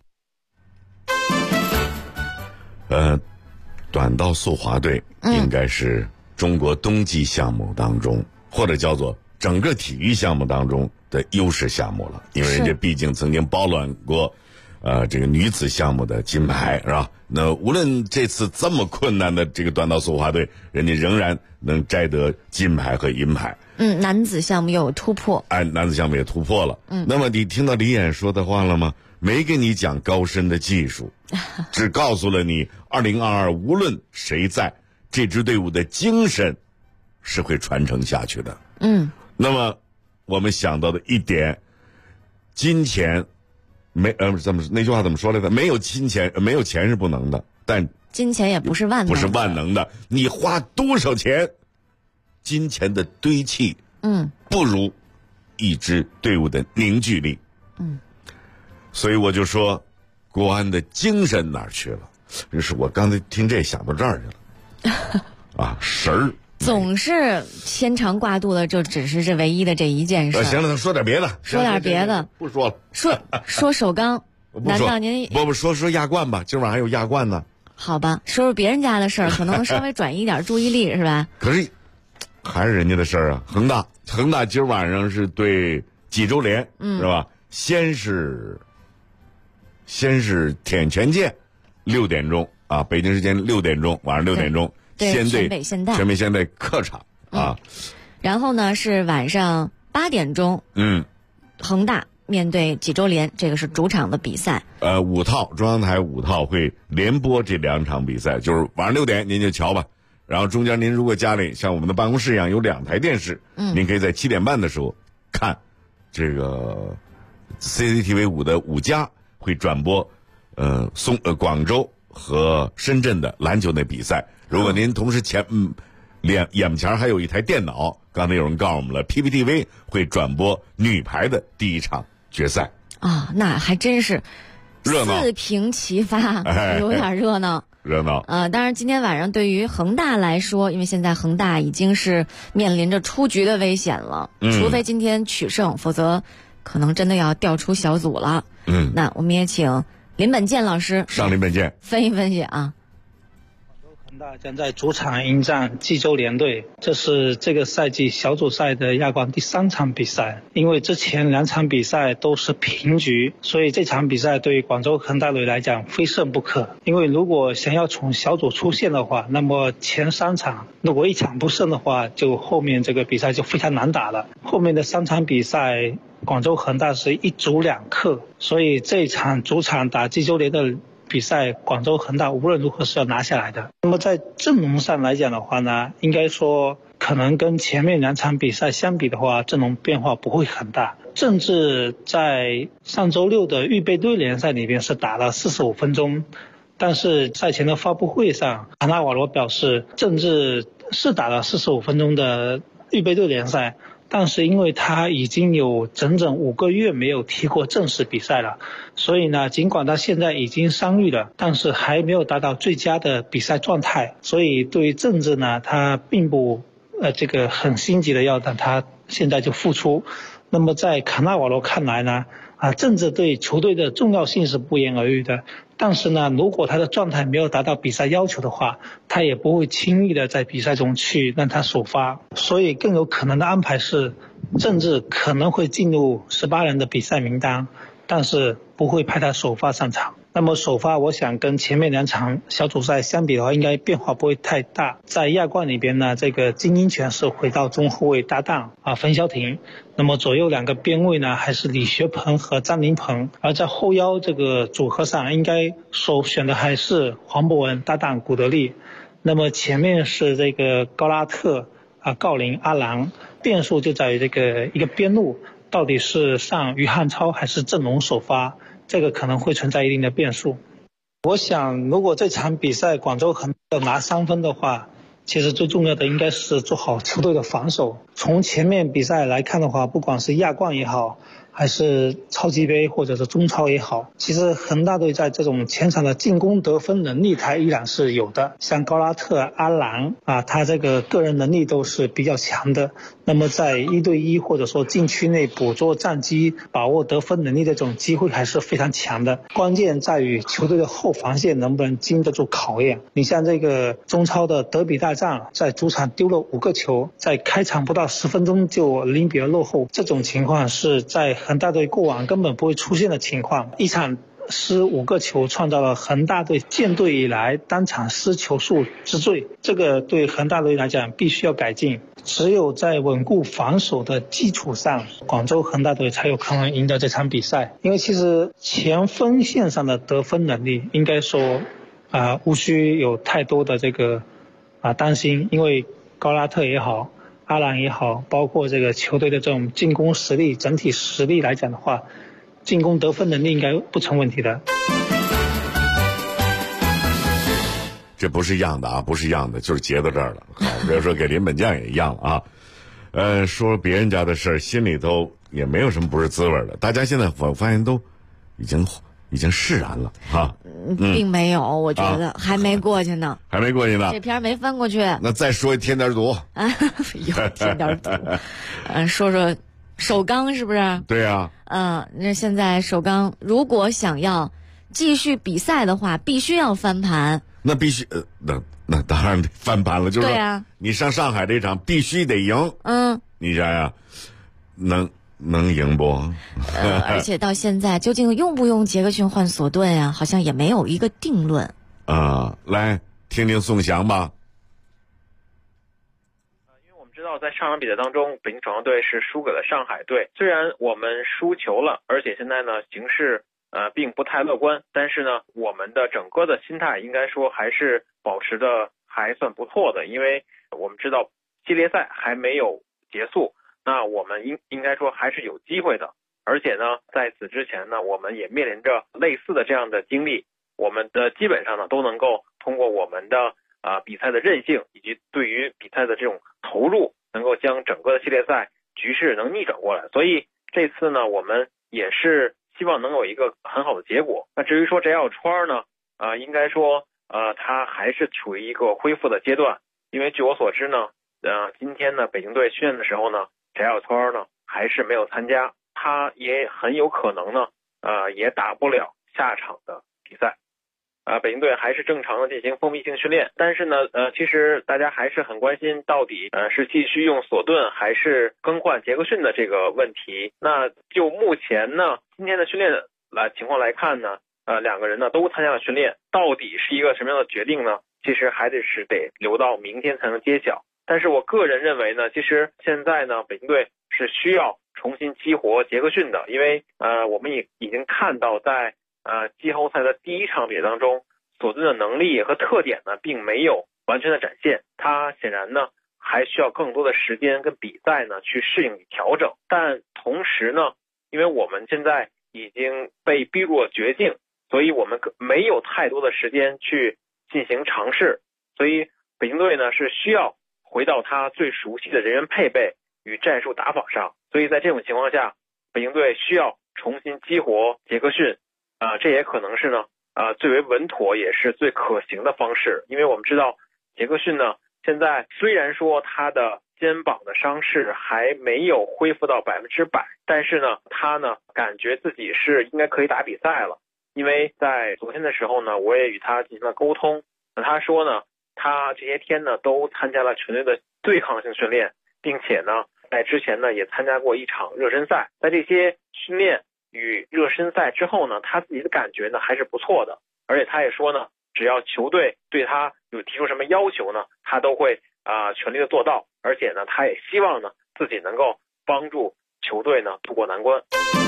短道速滑队应该是中国冬季项目当中，或者叫做整个体育项目当中的优势项目了，因为人家毕竟曾经包揽过这个女子项目的金牌，是吧？那无论这次这么困难的这个短道速滑队，人家仍然能摘得金牌和银牌。 男子项目又有突破， 男子项目也突破了。那么你听到李岩说的话了吗？没跟你讲高深的技术，只告诉了你2022无论谁在，这支队伍的精神是会传承下去的。那么我们想到的一点，金钱那句话怎么说来着？没有金钱，没有钱是不能的，但金钱也不是万能的。你花多少钱，金钱的堆砌，不如一支队伍的凝聚力。所以我就说，国安的精神哪儿去了？就是我刚才听这想到这儿去了，神儿总是牵肠挂肚的，就只是这唯一的这一件事。 行了，咱说点别的，不说了。 说首钢，难道您不说亚冠吧？今晚还有亚冠呢。 好吧，说别人家的事儿，可能稍微转移一点注意力，是吧？ 可是还是人家的事儿啊。恒大今晚上是对济州联，是吧？先是舔权健，6点钟啊，北京时间6点钟，晚上6点钟，先对全北现代客场啊。 然后呢是晚上8点钟，恒大面对济州联，这个是主场的比赛。 中央台5套会联播这2场比赛，就是晚上6点您就瞧吧。然后中间您如果家里像我们的办公室一样有2台电视，您可以在7点半的时候看这个 CCTV 5的5家会转播广州和深圳的篮球的比赛。如果您同时眼前还有一台电脑。刚才有人告诉我们了 ，PPTV 会转播女排的第一场决赛啊，那还真是热闹， 四平齐发，有点热闹。 热闹。 当然今天晚上对于恒大来说，因为现在恒大已经是面临着出局的危险了，除非今天取胜，否则可能真的要调出小组了。那我们也请林本健老师上林本健分析分析啊。 恒大将在主场迎战济州联队，这是这个赛季小组赛的亚冠第3场比赛。因为之前2场比赛都是平局，所以这场比赛对于广州恒大队来讲非胜不可。因为如果想要从小组出线的话，那么前3场如果1场不胜的话，就后面这个比赛就非常难打了。后面的3场比赛，广州恒大是1主2客，所以这场主场打济州联的比赛，广州恒大无论如何是要拿下来的。那么在阵容上来讲的话呢，应该说可能跟前面2场比赛相比的话，阵容变化不会很大。甚至在上周六的预备队联赛里边是打了45分钟，但是赛前的发布会上，卡纳瓦罗表示，郑智是打了45分钟的预备队联赛，但是因为他已经有整整5个月没有踢过正式比赛了，所以呢，尽管他现在已经伤愈了，但是还没有达到最佳的比赛状态，所以对于郑智呢，他并不这个很心急的要等他现在就复出。那么在卡纳瓦罗看来呢，郑智对球队的重要性是不言而喻的，但是呢，如果他的状态没有达到比赛要求的话，他也不会轻易的在比赛中去让他首发，所以更有可能的安排是，郑智可能会进入18人的比赛名单，但是不会派他首发上场。那么首发我想跟前面2场小组赛相比的话，应该变化不会太大。在亚冠里边呢，这个金英权是回到中后卫搭档冯潇霆，那么左右2个边卫呢还是李学鹏和张琳芃，而在后腰这个组合上应该首选的还是黄博文搭档古德利，那么前面是这个高拉特郜林阿郎，变数就在于这个一个边路到底是上于汉超还是郑龙首发，这个可能会存在一定的变数。我想如果这场比赛广州恒大拿3分的话，其实最重要的应该是做好球队的防守。从前面比赛来看的话，不管是亚冠也好，还是超级杯或者是中超也好，其实恒大队在这种前场的进攻得分能力他依然是有的，像高拉特、阿兰他这个个人能力都是比较强的，那么在1对1或者说禁区内捕捉战机、把握得分能力的这种机会还是非常强的，关键在于球队的后防线能不能经得住考验。你像这个中超的德比大战，在主场丢了5个球，在开场不到10分钟就0比2落后，这种情况是在恒大队过往根本不会出现的情况，一场失5个球，创造了恒大队建队以来单场失球数之最，这个对恒大队来讲必须要改进。只有在稳固防守的基础上，广州恒大队才有可能赢得这场比赛。因为其实前锋线上的得分能力应该说无需有太多的这个担心，因为高拉特也好，阿兰也好，包括这个球队的这种进攻实力，整体实力来讲的话，进攻得分能力应该不成问题的。 这不是一样的不是一样的，就是结到这儿了。好，比如说给林本将也一样了说别人家的事儿，心里头也没有什么不是滋味的。大家现在我发现都已经释然了并没有，我觉得还没过去呢， 还没过去呢， 这篇没翻过去。 那再说添点堵有添点堵说说首钢是不是？ 对呀那现在首钢如果想要继续比赛的话，必须要翻盘。 那必须那当然得翻盘了，就是说你上上海这场必须得赢。你想想能赢不？ 而且到现在究竟用不用杰克逊换索顿呀？好像也没有一个定论。 来听听宋翔吧。 因为我们知道在上场比赛当中，北京首钢队是输给了上海队。虽然我们输球了，而且现在呢形势并不太乐观，但是呢我们的整个的心态应该说还是保持的还算不错的，因为我们知道系列赛还没有结束，那我们应该说还是有机会的。而且呢在此之前呢，我们也面临着类似的这样的经历，我们的基本上呢都能够通过我们的比赛的韧性以及对于比赛的这种投入，能够将整个的系列赛局势能逆转过来。所以这次呢，我们也是希望能有一个很好的结果。那至于说翟小川呢，应该说他还是处于一个恢复的阶段，因为据我所知呢，今天呢北京队训练的时候呢，翟小川呢还是没有参加，他也很有可能呢也打不了下场的比赛。北京队还是正常的进行封闭性训练，但是呢，其实大家还是很关心到底是继续用索顿还是更换杰克逊的这个问题。那就目前呢，今天的训练情况来看呢，两个人呢都参加了训练，到底是一个什么样的决定呢？其实还得留到明天才能揭晓。但是我个人认为呢，其实现在呢，北京队是需要重新激活杰克逊的，因为我们也已经看到在季后赛的第一场比赛当中，索顿的能力和特点呢并没有完全的展现，他显然呢还需要更多的时间跟比赛呢去适应与调整。但同时呢，因为我们现在已经被逼入了绝境，所以我们没有太多的时间去进行尝试，所以北京队呢是需要回到他最熟悉的人员配备与战术打法上。所以在这种情况下，北京队需要重新激活杰克逊，这也可能是呢最为稳妥也是最可行的方式。因为我们知道杰克逊呢现在虽然说他的肩膀的伤势还没有恢复到100%，但是呢他呢感觉自己是应该可以打比赛了。因为在昨天的时候呢，我也与他进行了沟通，他说呢他这些天呢都参加了全队的对抗性训练，并且呢在之前呢也参加过一场热身赛，在这些训练与热身赛之后呢，他自己的感觉呢还是不错的。而且他也说呢，只要球队对他有提出什么要求呢，他都会全力的做到。而且呢，他也希望呢自己能够帮助球队呢渡过难关。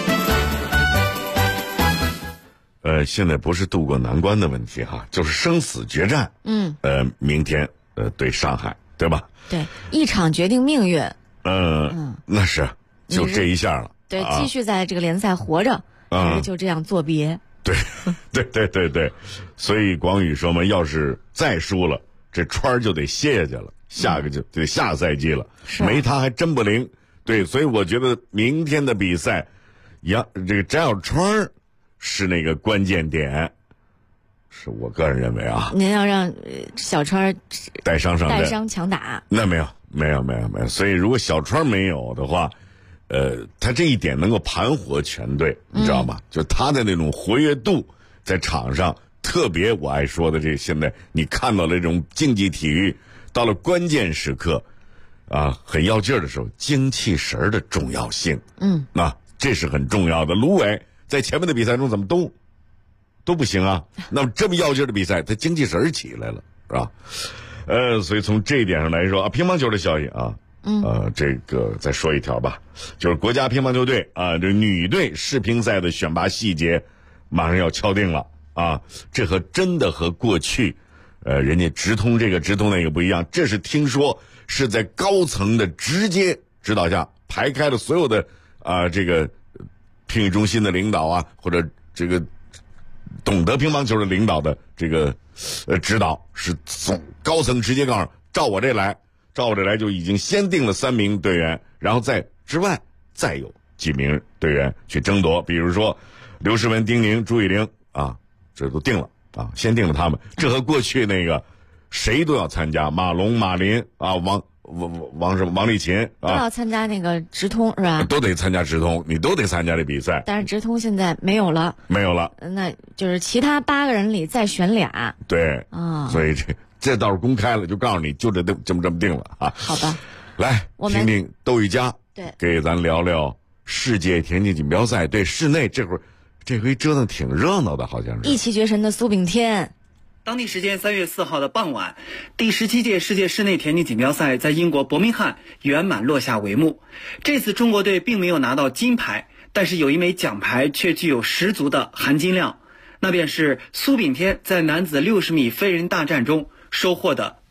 现在不是渡过难关的问题哈，就是生死决战。明天对上海，对吧？ 对，一场决定命运。 那是就这一下了。 对，继续在这个联赛活着，还是就这样作别？ 对，所以广宇说嘛，要是再输了，这川就得歇下去了，下个就得下赛季了，没他还真不灵。对，所以我觉得明天的比赛，这个翟小川是那个关键点，是我个人认为啊。 您要让小川带伤强打？ 那没有。所以如果小川没有的话，他这一点能够盘活全队，你知道吗？就他的那种活跃度在场上，特别我爱说的现在你看到这种竞技体育到了关键时刻很要劲儿的时候，精气神的重要性，这是很重要的。芦苇在前面的比赛中怎么都不行啊？那么这么要劲儿的比赛，他精气神起来了，是吧？所以从这一点上来说乒乓球的消息这个再说一条吧，就是国家乒乓球队这女队世乒赛的选拔细节马上要敲定了这真的和过去人家直通这个直通那个不一样，这是听说是在高层的直接指导下排开了所有的这个乒育中心的领导或者这个懂得乒乓球的领导的这个指导，是从高层直接告诉照我这来就已经先定了3名队员，然后在之外再有几名队员去争夺，比如说刘诗雯、丁宁、朱雨玲这都定了先定了他们。这和过去那个谁都要参加，马龙、马林王励勤都要参加那个直通是吧？ 都得参加直通，你都得参加这比赛。 但是直通现在没有了，那就是其他8个人里再选俩。 对所以这倒是公开了，就告诉你就这么定了好吧， 来听听窦玉佳给咱聊聊世界田径锦标赛。对，室内这回折腾挺热闹的，好像是一骑绝尘的苏炳添。 当地时间3月4号的傍晚，第17届世界室内田径锦标赛在英国伯明翰圆满落下帷幕。这次中国队并没有拿到金牌，但是有一枚奖牌却具有十足的含金量，那便是苏炳添在男子60米飞人大战中收获的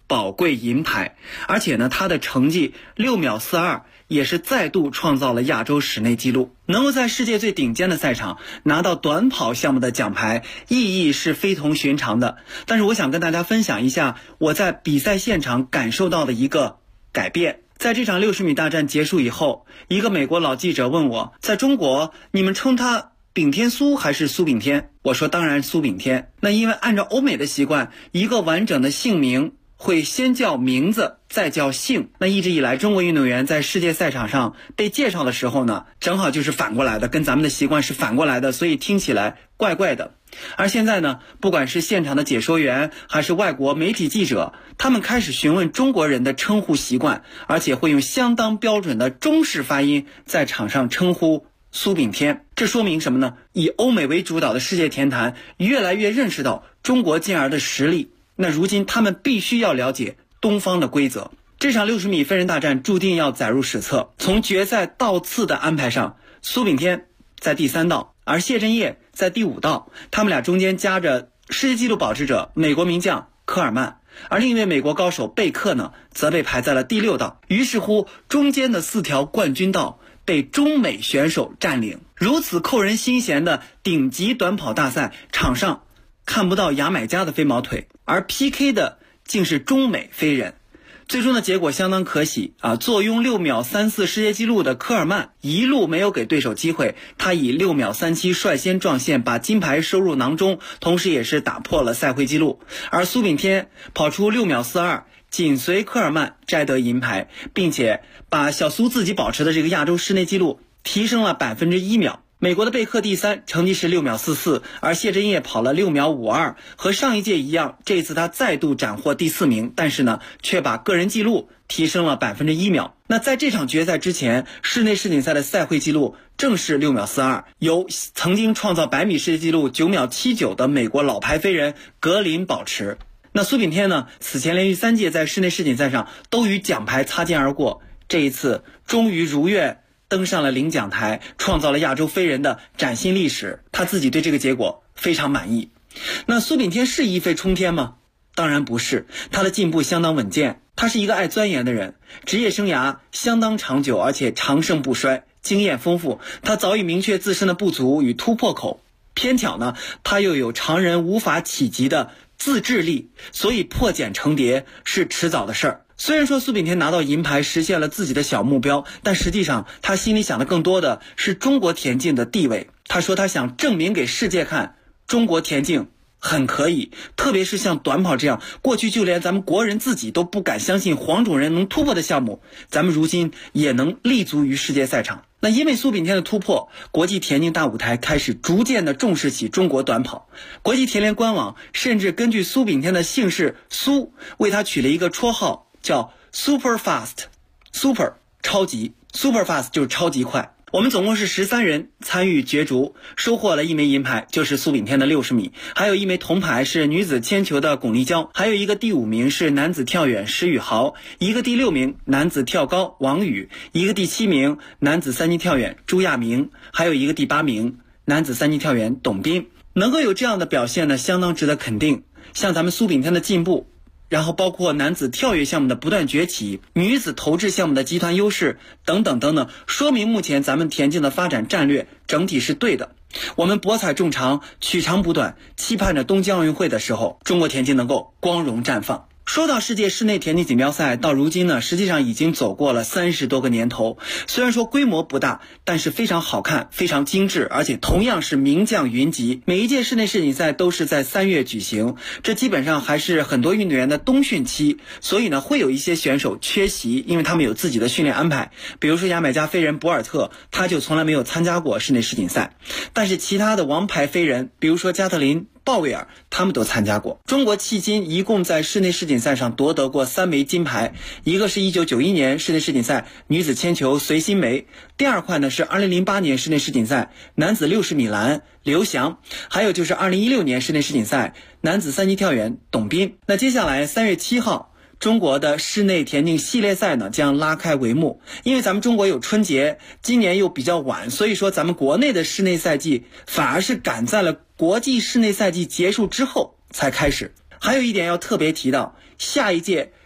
宝贵银牌，而且呢，他的成绩6秒42也是再度创造了亚洲室内纪录。能够在世界最顶尖的赛场拿到短跑项目的奖牌，意义是非同寻常的。但是我想跟大家分享一下我在比赛现场感受到的一个改变。在这场60米大战结束以后，一个美国老记者问我，在中国你们称他丙天苏还是苏炳添？我说当然苏炳添。那因为按照欧美的习惯，一个完整的姓名会先叫名字再叫姓。那一直以来中国运动员在世界赛场上被介绍的时候呢，正好就是反过来的，跟咱们的习惯是反过来的，所以听起来怪怪的。而现在呢，不管是现场的解说员还是外国媒体记者，他们开始询问中国人的称呼习惯，而且会用相当标准的中式发音在场上称呼苏炳添。这说明什么呢？以欧美为主导的世界田坛越来越认识到中国健儿的实力，那如今他们必须要了解东方的规则。这场60米飞人大战注定要载入史册。从决赛道次的安排上，苏炳添在第3道，而谢震业在第5道，他们俩中间夹着世界纪录保持者美国名将科尔曼，而另一位美国高手贝克呢，则被排在了第6道。于是乎，中间的4条冠军道被中美选手占领。如此扣人心弦的顶级短跑大赛，场上看不到牙买加的飞毛腿，而 PK 的竟是中美飞人。最终的结果相当可喜啊！坐拥6秒34世界纪录的科尔曼一路没有给对手机会，他以6秒37率先撞线，把金牌收入囊中，同时也是打破了赛会纪录。而苏炳添跑出6秒42，紧随科尔曼摘得银牌，并且把小苏自己保持的这个亚洲室内纪录提升了1秒。美国的贝克第3，成绩是6秒44，而谢震业跑了6秒52，和上一届一样，这次他再度斩获第4名，但是呢，却把个人纪录提升了1秒。那在这场决赛之前，室内世锦赛的赛会纪录正是6秒42，由曾经创造100米世界纪录9秒79的美国老牌飞人格林保持。那苏炳添呢，此前连续3届在室内世锦赛上都与奖牌擦肩而过，这一次终于如愿登上了领奖台，创造了亚洲飞人的崭新历史，他自己对这个结果非常满意。那苏炳添是一飞冲天吗？当然不是，他的进步相当稳健，他是一个爱钻研的人，职业生涯相当长久，而且长盛不衰，经验丰富，他早已明确自身的不足与突破口。偏巧呢，他又有常人无法企及的自制力，所以破茧成蝶是迟早的事儿。虽然说苏炳添拿到银牌实现了自己的小目标，但实际上他心里想的更多的是中国田径的地位。他说他想证明给世界看，中国田径很可以，特别是像短跑这样过去就连咱们国人自己都不敢相信黄种人能突破的项目，咱们如今也能立足于世界赛场。那因为苏炳添的突破，国际田径大舞台开始逐渐的重视起中国短跑。国际田联官网甚至根据苏炳添的姓氏苏，为他取了一个绰号叫 Super Fast， Super 超级， Super Fast 就是超级快。我们总共是13人参与角逐，收获了1枚银牌，就是苏炳添的60米，还有1枚铜牌是女子铅球的巩立姣，还有一个第5名是男子跳远石宇豪，一个第6名男子跳高王宇，一个第7名男子3级跳远朱亚明，还有一个第8名男子3级跳远董彬。能够有这样的表现呢，相当值得肯定。像咱们苏炳添的进步，然后包括男子跳跃项目的不断崛起，女子投掷项目的集团优势等等等等，说明目前咱们田径的发展战略整体是对的。我们博采众长，取长补短，期盼着东京奥运会的时候，中国田径能够光荣绽放。说到世界室内田径锦标赛，到如今呢，实际上已经走过了30多个年头。虽然说规模不大，但是非常好看，非常精致，而且同样是名将云集。每一届室内世锦赛都是在3月举行，这基本上还是很多运动员的冬训期，所以呢，会有一些选手缺席，因为他们有自己的训练安排。比如说牙买加飞人博尔特，他就从来没有参加过室内世锦赛，但是其他的王牌飞人，比如说加特林、鲍威尔，他们都参加过。中国迄今一共在室内世锦赛上夺得过3枚金牌，一个是1991年室内世锦赛女子铅球隋新梅，第2块呢是2008年室内世锦赛男子60米栏刘翔，还有就是2016年室内世锦赛男子3级跳远董彬。那接下来3月7号中国的室内田径系列赛呢将拉开帷幕。因为咱们中国有春节，今年又比较晚，所以说咱们国内的室内赛季反而是赶在了国际室内赛季结束之后才开始。还有一点要特别提到，下一届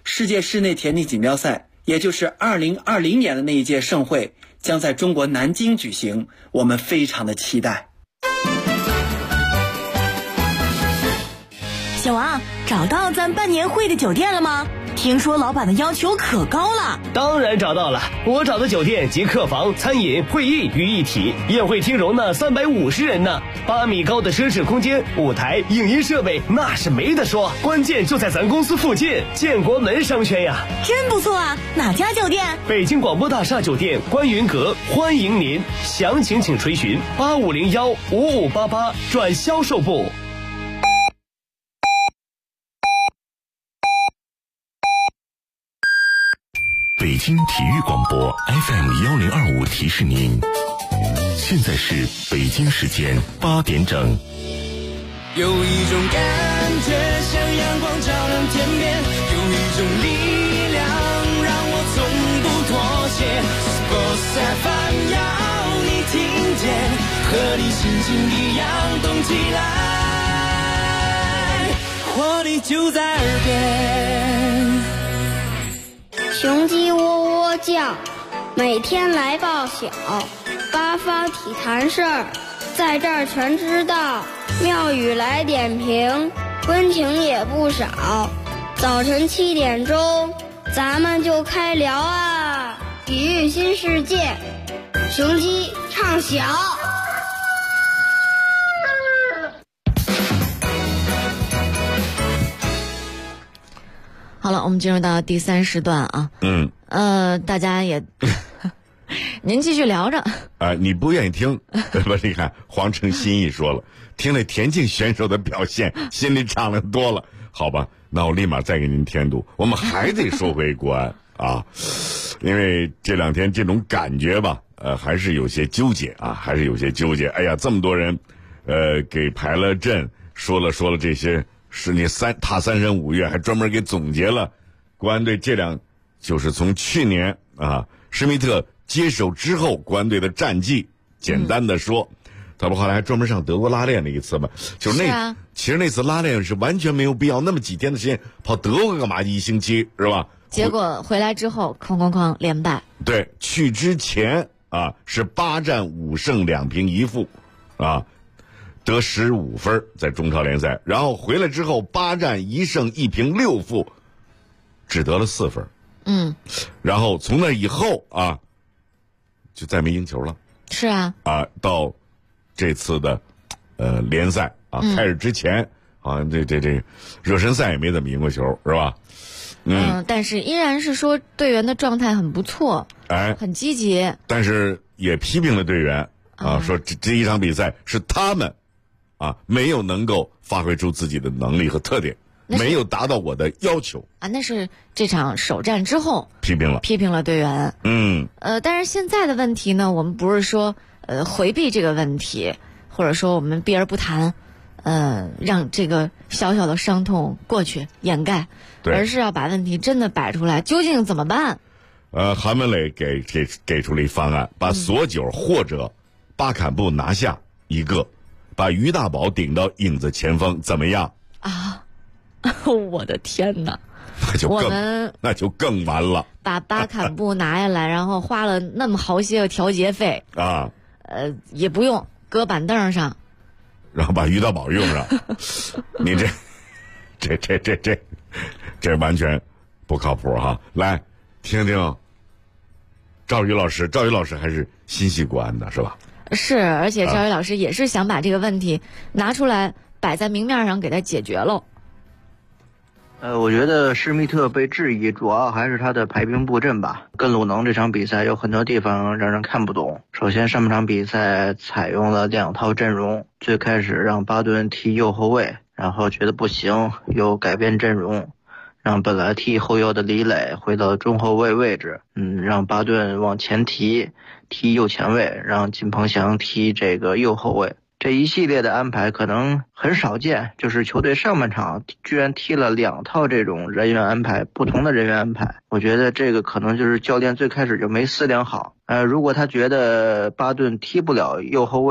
世界室内田径锦标赛，也就是2020年的那一届盛会，将在中国南京举行，我们非常的期待。 小王，找到咱办年会的酒店了吗？听说老板的要求可高了。 当然找到了，我找的酒店集客房、餐饮、会议于一体，宴会厅容纳350人呢，8米高的奢侈空间，舞台、影音设备那是没得说，关键就在咱公司附近，建国门商圈呀。 真不错啊，哪家酒店？ 北京广播大厦酒店观云阁，欢迎您，详情请垂询8501-5588转销售部。 北京体育广播 FM1025 提示您，现在是北京时间8点整。 有一种感觉像阳光照亮天边，有一种力量让我从不妥协。Sports FM 要你听见，和你心情一样动起来，活力就在耳边。 雄鸡喔喔叫，每天来报晓，八方体坛事儿，在这儿全知道。妙语来点评，温情也不少。早晨7点钟，咱们就开聊啊！体育新世界，雄鸡唱晓。 好了，我们进入到第3时段啊。大家也您继续聊着啊，你不愿意听不？你看黄成新一说了，听了田径选手的表现，心里畅亮多了。好吧，那我立马再给您添堵。我们还得说回国安啊，因为这2天这种感觉吧，还是有些纠结啊，还是有些纠结。哎呀，这么多人，给排了阵，说了这些。是你踏3升5月，还专门给总结了国安队就是从去年啊施密特接手之后国安队的战绩。简单的说，他不后来还专门上德国拉练了一次嘛？就是其实那次拉练是完全没有必要，那么几天的时间跑德国干嘛？1星期是吧？ 结果回来之后，哐连败。 对，去之前啊是8战5胜2平1负啊。得15分在中超联赛，然后回来之后8战1胜1平6负，只得了4分。然后从那以后啊，就再没赢球了。 是啊。 到这次的联赛啊开始之前，好像这热身赛也没怎么赢过球，是吧？ 但是依然是说队员的状态很不错，很积极。 但是也批评了队员啊，说这一场比赛是他们。没有能够发挥出自己的能力和特点，没有达到我的要求啊。那是这场首战之后批评了队员。但是现在的问题呢，我们不是说回避这个问题，或者说我们避而不谈，让这个小小的伤痛过去掩盖，而是要把问题真的摆出来，究竟怎么办？ 韩文磊给出了一方案，把索九或者巴坎布拿下一个。把于大宝顶到影子前锋怎么样啊？我的天哪， 那就更完了。 把巴坎布拿下来，然后花了那么豪些的调节费啊， 也不用搁板凳上， 然后把于大宝用上，你这完全不靠谱哈！来听听赵宇老师还是心系国安的是吧？ 是，而且赵宇老师也是想把这个问题拿出来摆在明面上给他解决喽。 我觉得施密特被质疑主要还是他的排兵布阵吧。跟鲁能这场比赛有很多地方让人看不懂。首先上半场比赛采用了2套阵容，最开始让巴顿踢右后卫，然后觉得不行，又改变阵容，让本来踢后腰的李磊回到中后卫位置，让巴顿往前踢右前卫，让金鹏翔踢这个右后卫。这一系列的安排可能很少见，就是球队上半场居然踢了2套这种人员安排，不同的人员安排。我觉得这个可能就是教练最开始就没思量好。如果他觉得巴顿踢不了右后卫，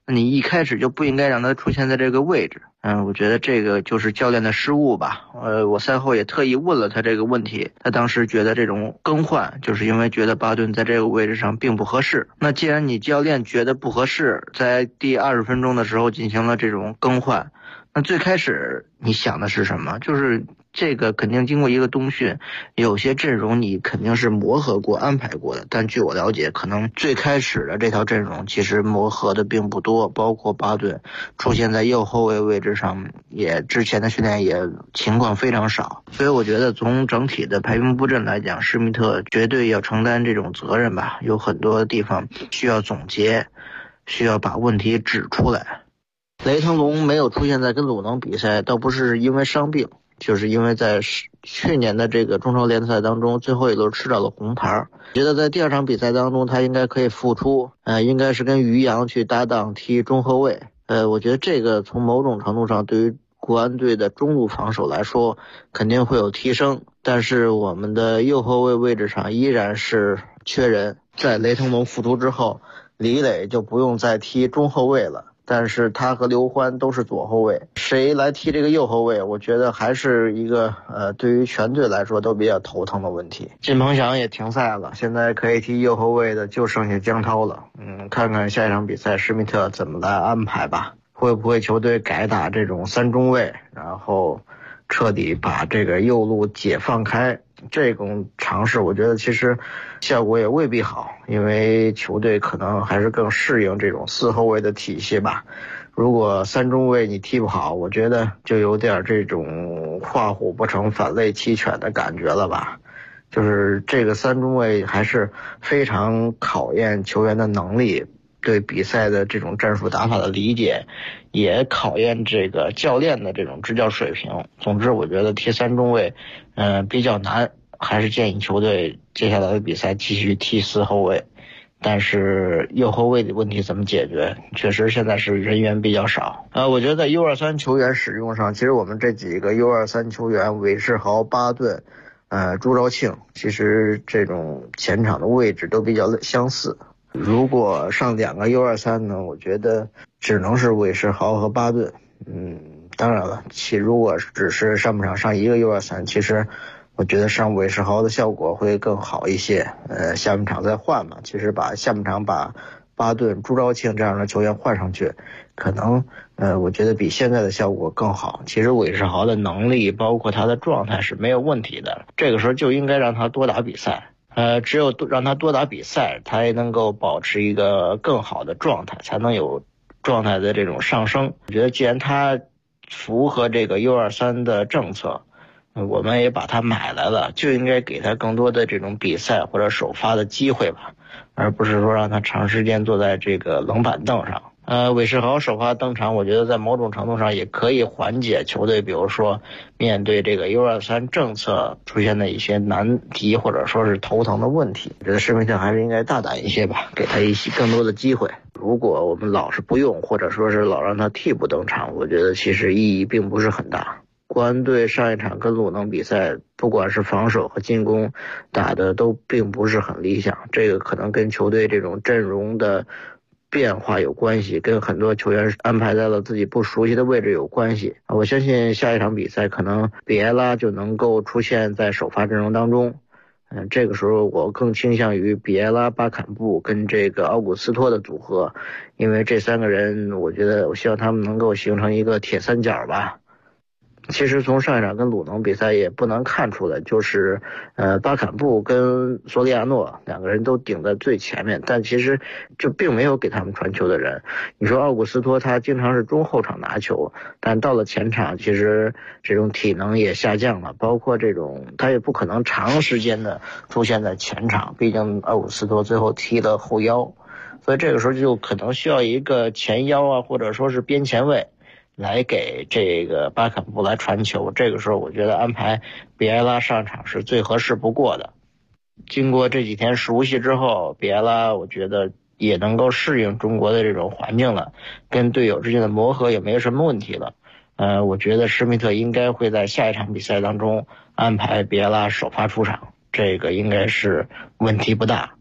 那你一开始就不应该让他出现在这个位置。我觉得这个就是教练的失误吧。我赛后也特意问了他这个问题，他当时觉得这种更换就是因为觉得巴顿在这个位置上并不合适。那既然你教练觉得不合适，在第20分钟的时候进行了这种更换，那最开始你想的是什么？就是这个肯定经过一个冬训，有些阵容你肯定是磨合过安排过的，但据我了解，可能最开始的这套阵容其实磨合的并不多，包括巴顿出现在右后卫位置上，也之前的训练也情况非常少。所以我觉得从整体的排兵布阵来讲，施密特绝对要承担这种责任吧，有很多地方需要总结，需要把问题指出来。雷腾龙没有出现在跟鲁能比赛，倒不是因为伤病，就是因为在去年的这个中超联赛当中最后一轮吃到了红牌。觉得在第2场比赛当中他应该可以复出，应该是跟于洋去搭档踢中后卫。我觉得这个从某种程度上对于国安队的中路防守来说肯定会有提升，但是我们的右后卫位置上依然是缺人。在雷腾龙复出之后，李磊就不用再踢中后卫了，但是他和刘欢都是左后卫，谁来踢这个右后卫，我觉得还是一个对于全队来说都比较头疼的问题。金鹏翔也停赛了，现在可以踢右后卫的就剩下姜涛了。看看下一场比赛施密特怎么来安排吧，会不会球队改打这种3中卫，然后彻底把这个右路解放开。这种尝试我觉得其实效果也未必好，因为球队可能还是更适应这种4后卫的体系吧。如果3中卫你踢不好，我觉得就有点这种画虎不成反类齐犬的感觉了吧。就是这个3中卫还是非常考验球员的能力，对比赛的这种战术打法的理解，也考验这个教练的这种执教水平。总之我觉得踢3中卫比较难，还是建议球队接下来的比赛继续踢4后卫。但是右后卫的问题怎么解决，确实现在是人员比较少。我觉得在 U23 球员使用上，其实我们这几个 U23 球员韦世豪、巴顿朱兆庆，其实这种前场的位置都比较相似。如果上2个 U23 呢，我觉得只能是韦世豪和巴顿。当然了，如果只是上半场上一个 U23， 其实我觉得上韦世豪的效果会更好一些。下半场再换嘛，其实下半场把巴顿、朱兆庆这样的球员换上去，可能我觉得比现在的效果更好。其实韦世豪的能力包括他的状态是没有问题的，这个时候就应该让他多打比赛。只有让他多打比赛，他也能够保持一个更好的状态，才能有状态的这种上升。我觉得既然他符合这个 U23 的政策，我们也把他买来了，就应该给他更多的这种比赛或者首发的机会吧，而不是说让他长时间坐在这个冷板凳上。韦世豪首发登场，我觉得在某种程度上也可以缓解球队比如说面对这个 U23 政策出现的一些难题或者说是头疼的问题。我觉得施密特还是应该大胆一些吧，给他一些更多的机会。如果我们老是不用，或者说是老让他替补登场，我觉得其实意义并不是很大。国安队上一场跟鲁能比赛，不管是防守和进攻打的都并不是很理想，这个可能跟球队这种阵容的变化有关系，跟很多球员安排在了自己不熟悉的位置有关系。我相信下一场比赛可能比埃拉就能够出现在首发阵容当中。这个时候我更倾向于比埃拉、巴坎布跟这个奥古斯托的组合，因为这3个人我希望他们能够形成一个铁三角吧。其实从上一场跟鲁能比赛也不能看出来，就是巴坎布跟索里亚诺2个人都顶在最前面，但其实就并没有给他们传球的人。你说奥古斯托他经常是中后场拿球，但到了前场其实这种体能也下降了，包括这种他也不可能长时间的出现在前场，毕竟奥古斯托最后踢了后腰，所以这个时候就可能需要一个前腰啊，或者说是边前卫来给这个巴坎布来传球。这个时候我觉得安排比埃拉上场是最合适不过的。经过这几天熟悉之后，比埃拉我觉得也能够适应中国的这种环境了，跟队友之间的磨合也没有什么问题了。我觉得施密特应该会在下一场比赛当中安排比埃拉首发出场，这个应该是问题不大。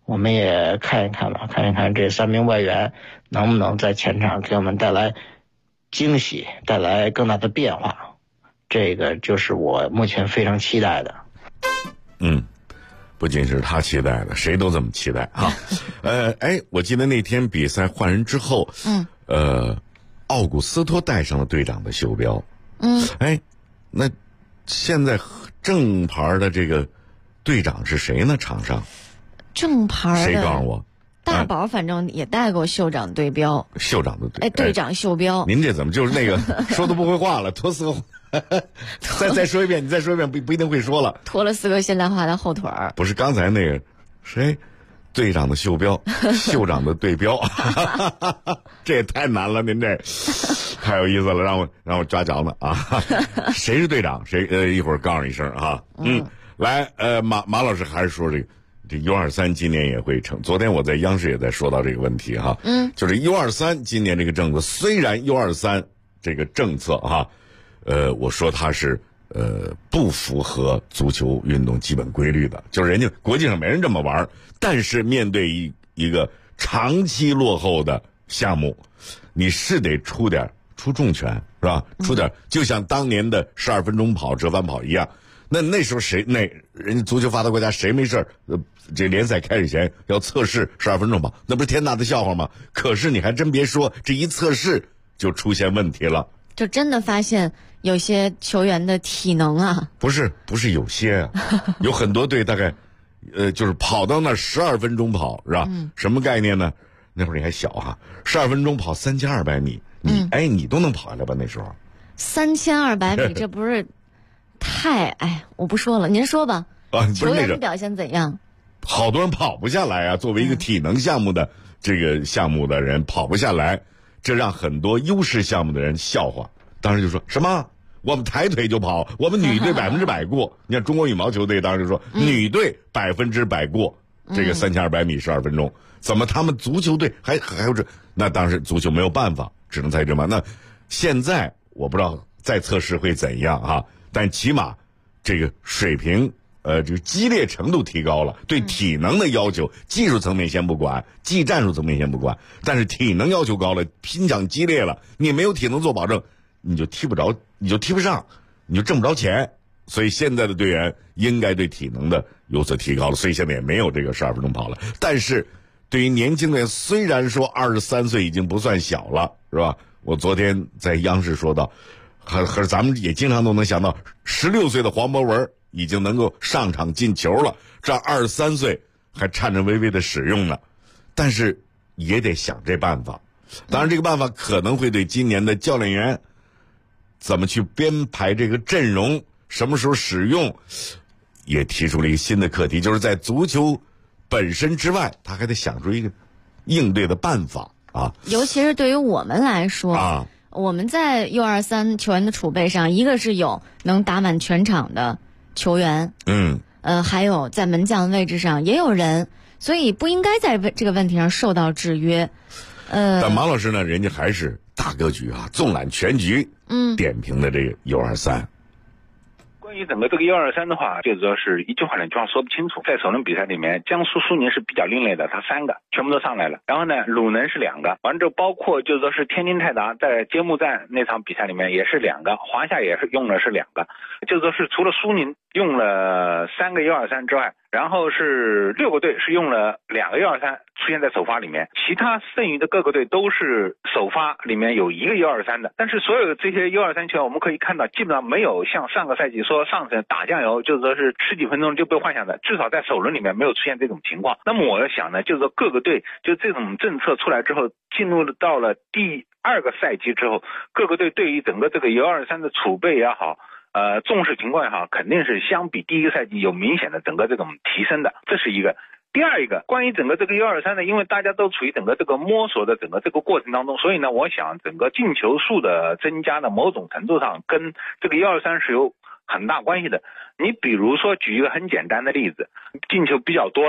我们也看一看这3名外援能不能在前场给我们带来惊喜，带来更大的变化，这个就是我目前非常期待的。 不仅是他期待的，谁都这么期待啊。我记得那天比赛换人之后，奥古斯托戴上了队长的袖标。那现在正牌的这个队长是谁呢？场上正牌的谁告诉我？ 大宝反正也带过袖长队标， 袖长的队长袖标。 您这怎么就是那个说的不会话了？托4个再说一遍，你再说一遍不一定会说了。 拖了4个现代化的后腿儿。 不是刚才那个谁，队长的袖标，袖长的队标，这也太难了，您这太有意思了，让我抓着呢啊！谁是队长？谁一会儿告诉你一声啊。来马老师还是说这 U23 今年也会成。昨天我在央视也在说到这个问题哈。就是 U23 今年这个政策，虽然 U23 这个政策哈。我说它是不符合足球运动基本规律的，就是人家国际上没人这么玩，但是面对一个长期落后的项目，你是得出重拳是吧？出点，就像当年的12分钟跑折返跑一样。那时候人家足球发达国家谁没事这联赛开始前要测试12分钟跑，那不是天大的笑话吗？可是你还真别说，这一测试就出现问题了。 就真的发现有些球员的体能啊，不是有些啊，有很多队大概，就是跑到那12分钟跑是吧？什么概念呢？那会儿你还小哈，12分钟跑3200米，你都能跑下来吧？那时候 3200米，这不是太我不说了，您说吧。球员的表现怎样？ 好多人跑不下来啊！作为一个体能项目的这个项目的人，跑不下来。这让很多优势项目的人笑话，当时就说什么我们抬腿就跑，我们女队100%过。你看中国羽毛球队当时就说女队100%过这个3200米12分钟，怎么他们足球队还有这？那当时足球没有办法，只能猜这么。那现在我不知道再测试会怎样哈，但起码这个水平。这个激烈程度提高了，对体能的要求，技术层面先不管，技战术层面先不管，但是体能要求高了，拼抢激烈了，你没有体能做保证，你就踢不着，你就踢不上，你就挣不着钱。所以现在的队员应该对体能的有所提高了，所以现在也没有这个12分钟跑了。但是对于年轻人，虽然说23岁已经不算小了，是吧？我昨天在央视说到，和咱们也经常都能想到16岁的黄博文已经能够上场进球了，这23岁还颤颤巍巍的使用呢，但是也得想这办法。当然这个办法可能会对今年的教练员怎么去编排这个阵容，什么时候使用，也提出了一个新的课题，就是在足球本身之外，他还得想出一个应对的办法啊。 尤其是对于我们来说我们在 U23 球员的储备上，一个是有能打满全场的球员，还有在门将位置上也有人，所以不应该在这个问题上受到制约。 但马老师呢，人家还是大格局啊，纵览全局，点评的这个 U23。 关于整个这个123的话，就是说是一句话两句话说不清楚。在首轮比赛里面，江苏苏宁是比较另类的，他3个全部都上来了。然后呢，鲁能是2个，完了之后包括就是说是天津泰达在揭幕战那场比赛里面也是2个，华夏也是用的是2个，就是说是除了苏宁用了3个123之外，然后是6个队是用了2个123出现在首发里面，其他剩余的各个队都是首发里面有1个123的。但是所有的这些123球员，我们可以看到基本上没有像上个赛季说上阵打酱油，就是说是10几分钟就被换下的，至少在首轮里面没有出现这种情况。那么我要想呢，就是说各个队就这种政策出来之后，进入到了第2个赛季之后，各个队对于整个这个123的储备也好，重视情况也好，肯定是相比第1个赛季有明显的整个这种提升的，这是一个。第二一个，关于整个这个123呢，因为大家都处于整个这个摸索的整个这个过程当中，所以呢，我想整个进球数的增加呢，某种程度上跟这个123是有很大关系的。你比如说举一个很简单的例子，进球比较多的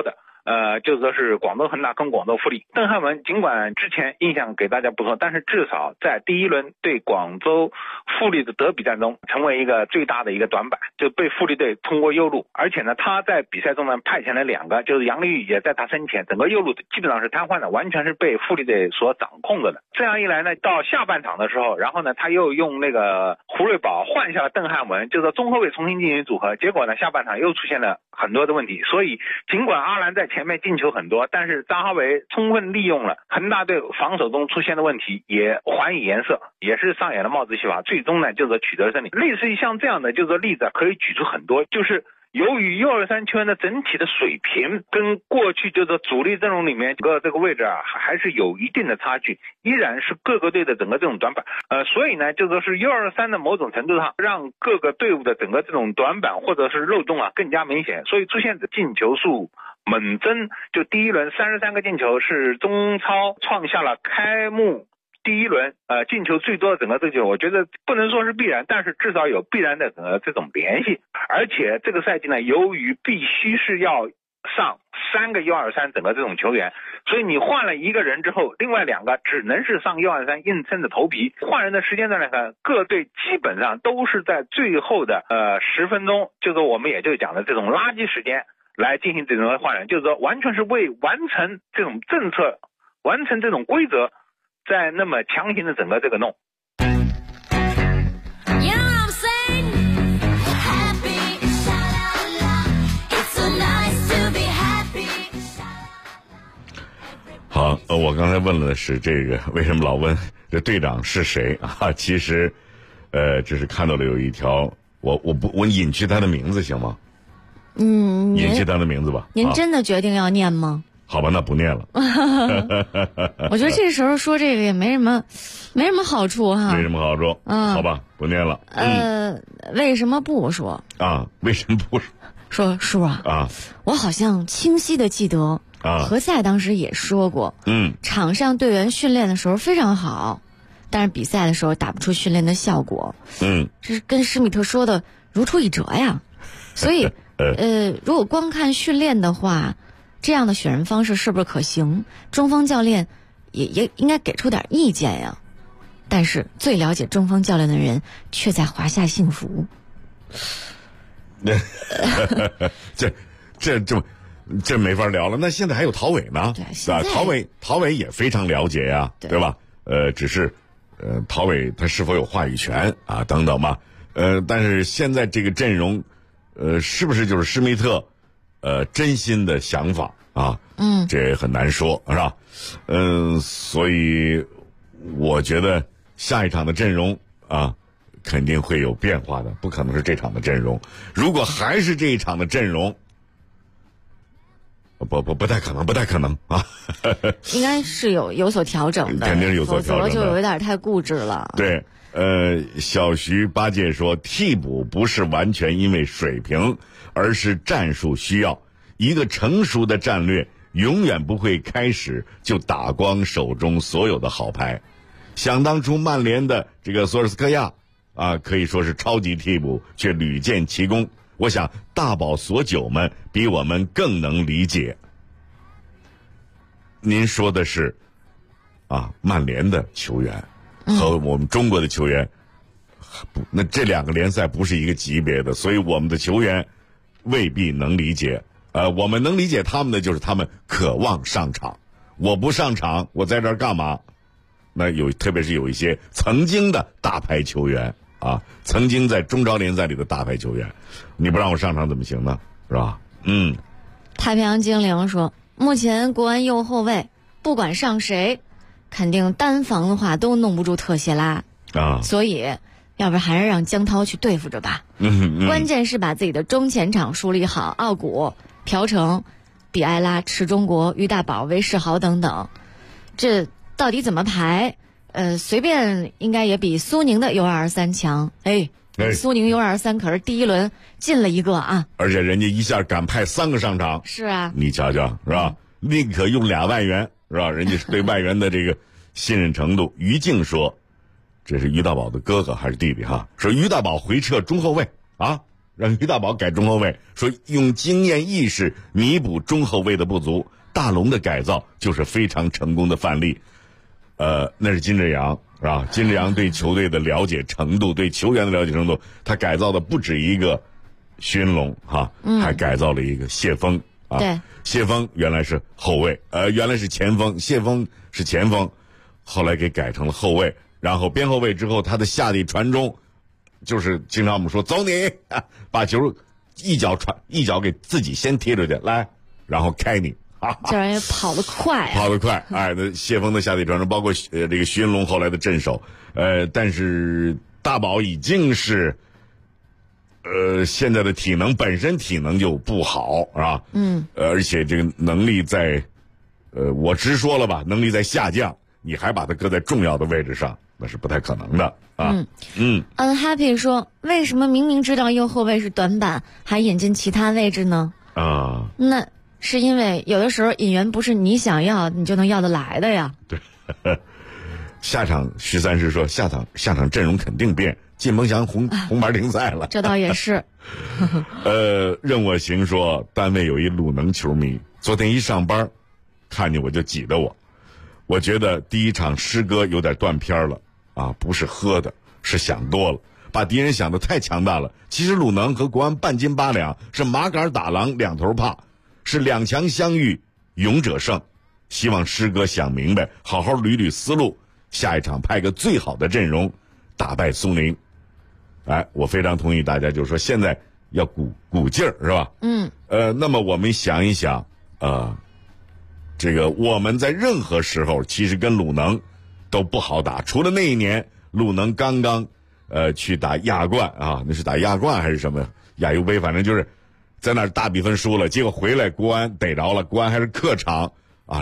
就是说是广州恒大跟广州富力。邓汉文尽管之前印象给大家不错，但是至少在第一轮对广州富力的德比战中成为一个最大的一个短板，就被富力队通过右路，而且呢他在比赛中呢派遣了2个，就是杨立宇也在他身前，整个右路基本上是瘫痪的，完全是被富力队所掌控着的。这样一来呢，到下半场的时候，然后呢他又用那个胡瑞宝换下了邓汉文，就是中后卫重新进行组合，结果呢下半场又出现了很多的问题。所以尽管阿兰在前面进球很多，但是扎哈维充分利用了恒大队防守中出现的问题，也还以颜色，也是上演了帽子戏法，最终呢就是取得胜利。类似于像这样的就是例子可以举出很多，就是由于123球员的整体的水平跟过去就是主力阵容里面这个位置还是有一定的差距，依然是各个队的整个这种短板。所以呢就是说是123的某种程度上让各个队伍的整个这种短板或者是漏洞更加明显，所以出现的进球数猛增，就第一轮33个进球是中超创下了开幕第一轮进球最多的整个这个，我觉得不能说是必然，但是至少有必然的这种联系。而且这个赛季呢，由于必须是要上3个123整个这种球员，所以你换了1个人之后，另外2个只能是上123硬撑着头皮。换人的时间段来看，各队基本上都是在最后的10分钟，就是我们也就讲的这种垃圾时间来进行这种换人，就是说完全是为完成这种政策，完成这种规则，在那么强行的整个这个弄。 好，我刚才问了的是这个，为什么老问这队长是谁啊？其实，只是看到了有一条，我隐去他的名字行吗？隐去他的名字吧。 您真的决定要念吗？ 好吧，那不念了。 我觉得这时候说这个也没什么好处哈。 没什么好处。好吧，不念了。 为什么不说？ 为什么不说？ 说叔啊，我好像清晰的记得。何塞当时也说过，场上队员训练的时候非常好，但是比赛的时候打不出训练的效果。这是跟施密特说的如出一辙呀。所以，如果光看训练的话，这样的选人方式是不是可行？中方教练也应该给出点意见呀。但是最了解中方教练的人却在华夏幸福。 这没法聊了。那现在还有陶伟呢，对，陶伟也非常了解呀，对吧？只是陶伟他是否有话语权啊等等嘛。但是现在这个阵容，是不是就是施密特真心的想法啊？这也很难说，是吧？所以我觉得下一场的阵容啊，肯定会有变化的，不可能是这场的阵容。如果还是这一场的阵容，不太可能啊！ 应该是有所调整的， 肯定是有所调整的， 否则就有点太固执了。 对，小徐八戒说，替补不是完全因为水平，而是战术需要。一个成熟的战略永远不会开始就打光手中所有的好牌。想当初曼联的这个索尔斯克亚啊，可以说是超级替补，却屡建奇功。我想大宝所九们比我们更能理解。您说的是曼联的球员和我们中国的球员，那这2个联赛不是一个级别的，所以我们的球员未必能理解。我们能理解他们的就是他们渴望上场。我不上场，我在这儿干嘛？那特别是有一些曾经的大牌球员曾经在中超联赛里的大牌球员，你不让我上场怎么行呢？是吧？ 太平洋精灵说，目前国安右后卫不管上谁，肯定单防的话都弄不住特谢拉所以要不然还是让江涛去对付着吧。关键是把自己的中前场梳理好，奥古、朴成、比埃拉、池中国、于大宝、韦世豪等等，这到底怎么排？随便应该也比苏宁的U23强。苏宁U23可是第一轮进了一个啊， 而且人家一下敢派3个上场。 是啊， 你瞧瞧是吧？宁可用2外援是吧？人家是对外援的这个信任程度。于静说，这是于大宝的哥哥还是弟弟哈？说于大宝回撤中后卫让于大宝改中后卫，说用经验意识弥补中后卫的不足。大龙的改造就是非常成功的范例。那是金志扬是吧？金志扬对球队的了解程度，对球员的了解程度，他改造的不止一个徐云龙还改造了一个谢峰啊。 对， 谢峰原来是后卫，原来是前锋，谢峰是前锋，后来给改成了后卫，然后边后卫之后，他的下地传中，就是经常我们说走你，把球一脚给自己先贴出去来，然后开你。 这人也跑得快啊， 跑得快！哎，那谢峰的下地传中，包括这个徐云龙后来的镇守，但是大宝已经是，现在的本身体能就不好，是吧？而且这个能力在，我直说了吧，能力在下降，你还把他搁在重要的位置上，那是不太可能的啊。 Unhappy 说，为什么明明知道右后卫是短板，还引进其他位置呢？那是因为有的时候引援不是你想要你就能要得来的呀。 对，下场徐三师说下场阵容肯定变，靳鹏翔红牌停赛了。 这倒也是。 任我行说单位有一鲁能球迷，昨天一上班看见我就挤得我觉得第一场诗歌有点断片了啊，不是喝的，是想多了，把敌人想得太强大了。其实鲁能和国安半斤八两，是马杆打狼两头怕，是两强相遇勇者胜。希望师哥想明白，好好捋捋思路，下一场派个最好的阵容打败苏宁。我非常同意大家就是说现在要鼓劲儿，是吧？那么我们想一想这个我们在任何时候其实跟鲁能都不好打，除了那一年鲁能刚刚去打亚冠啊，那是打亚冠还是什么亚优杯，反正就是在那儿大比分输了，结果回来国安逮着了，国安还是客场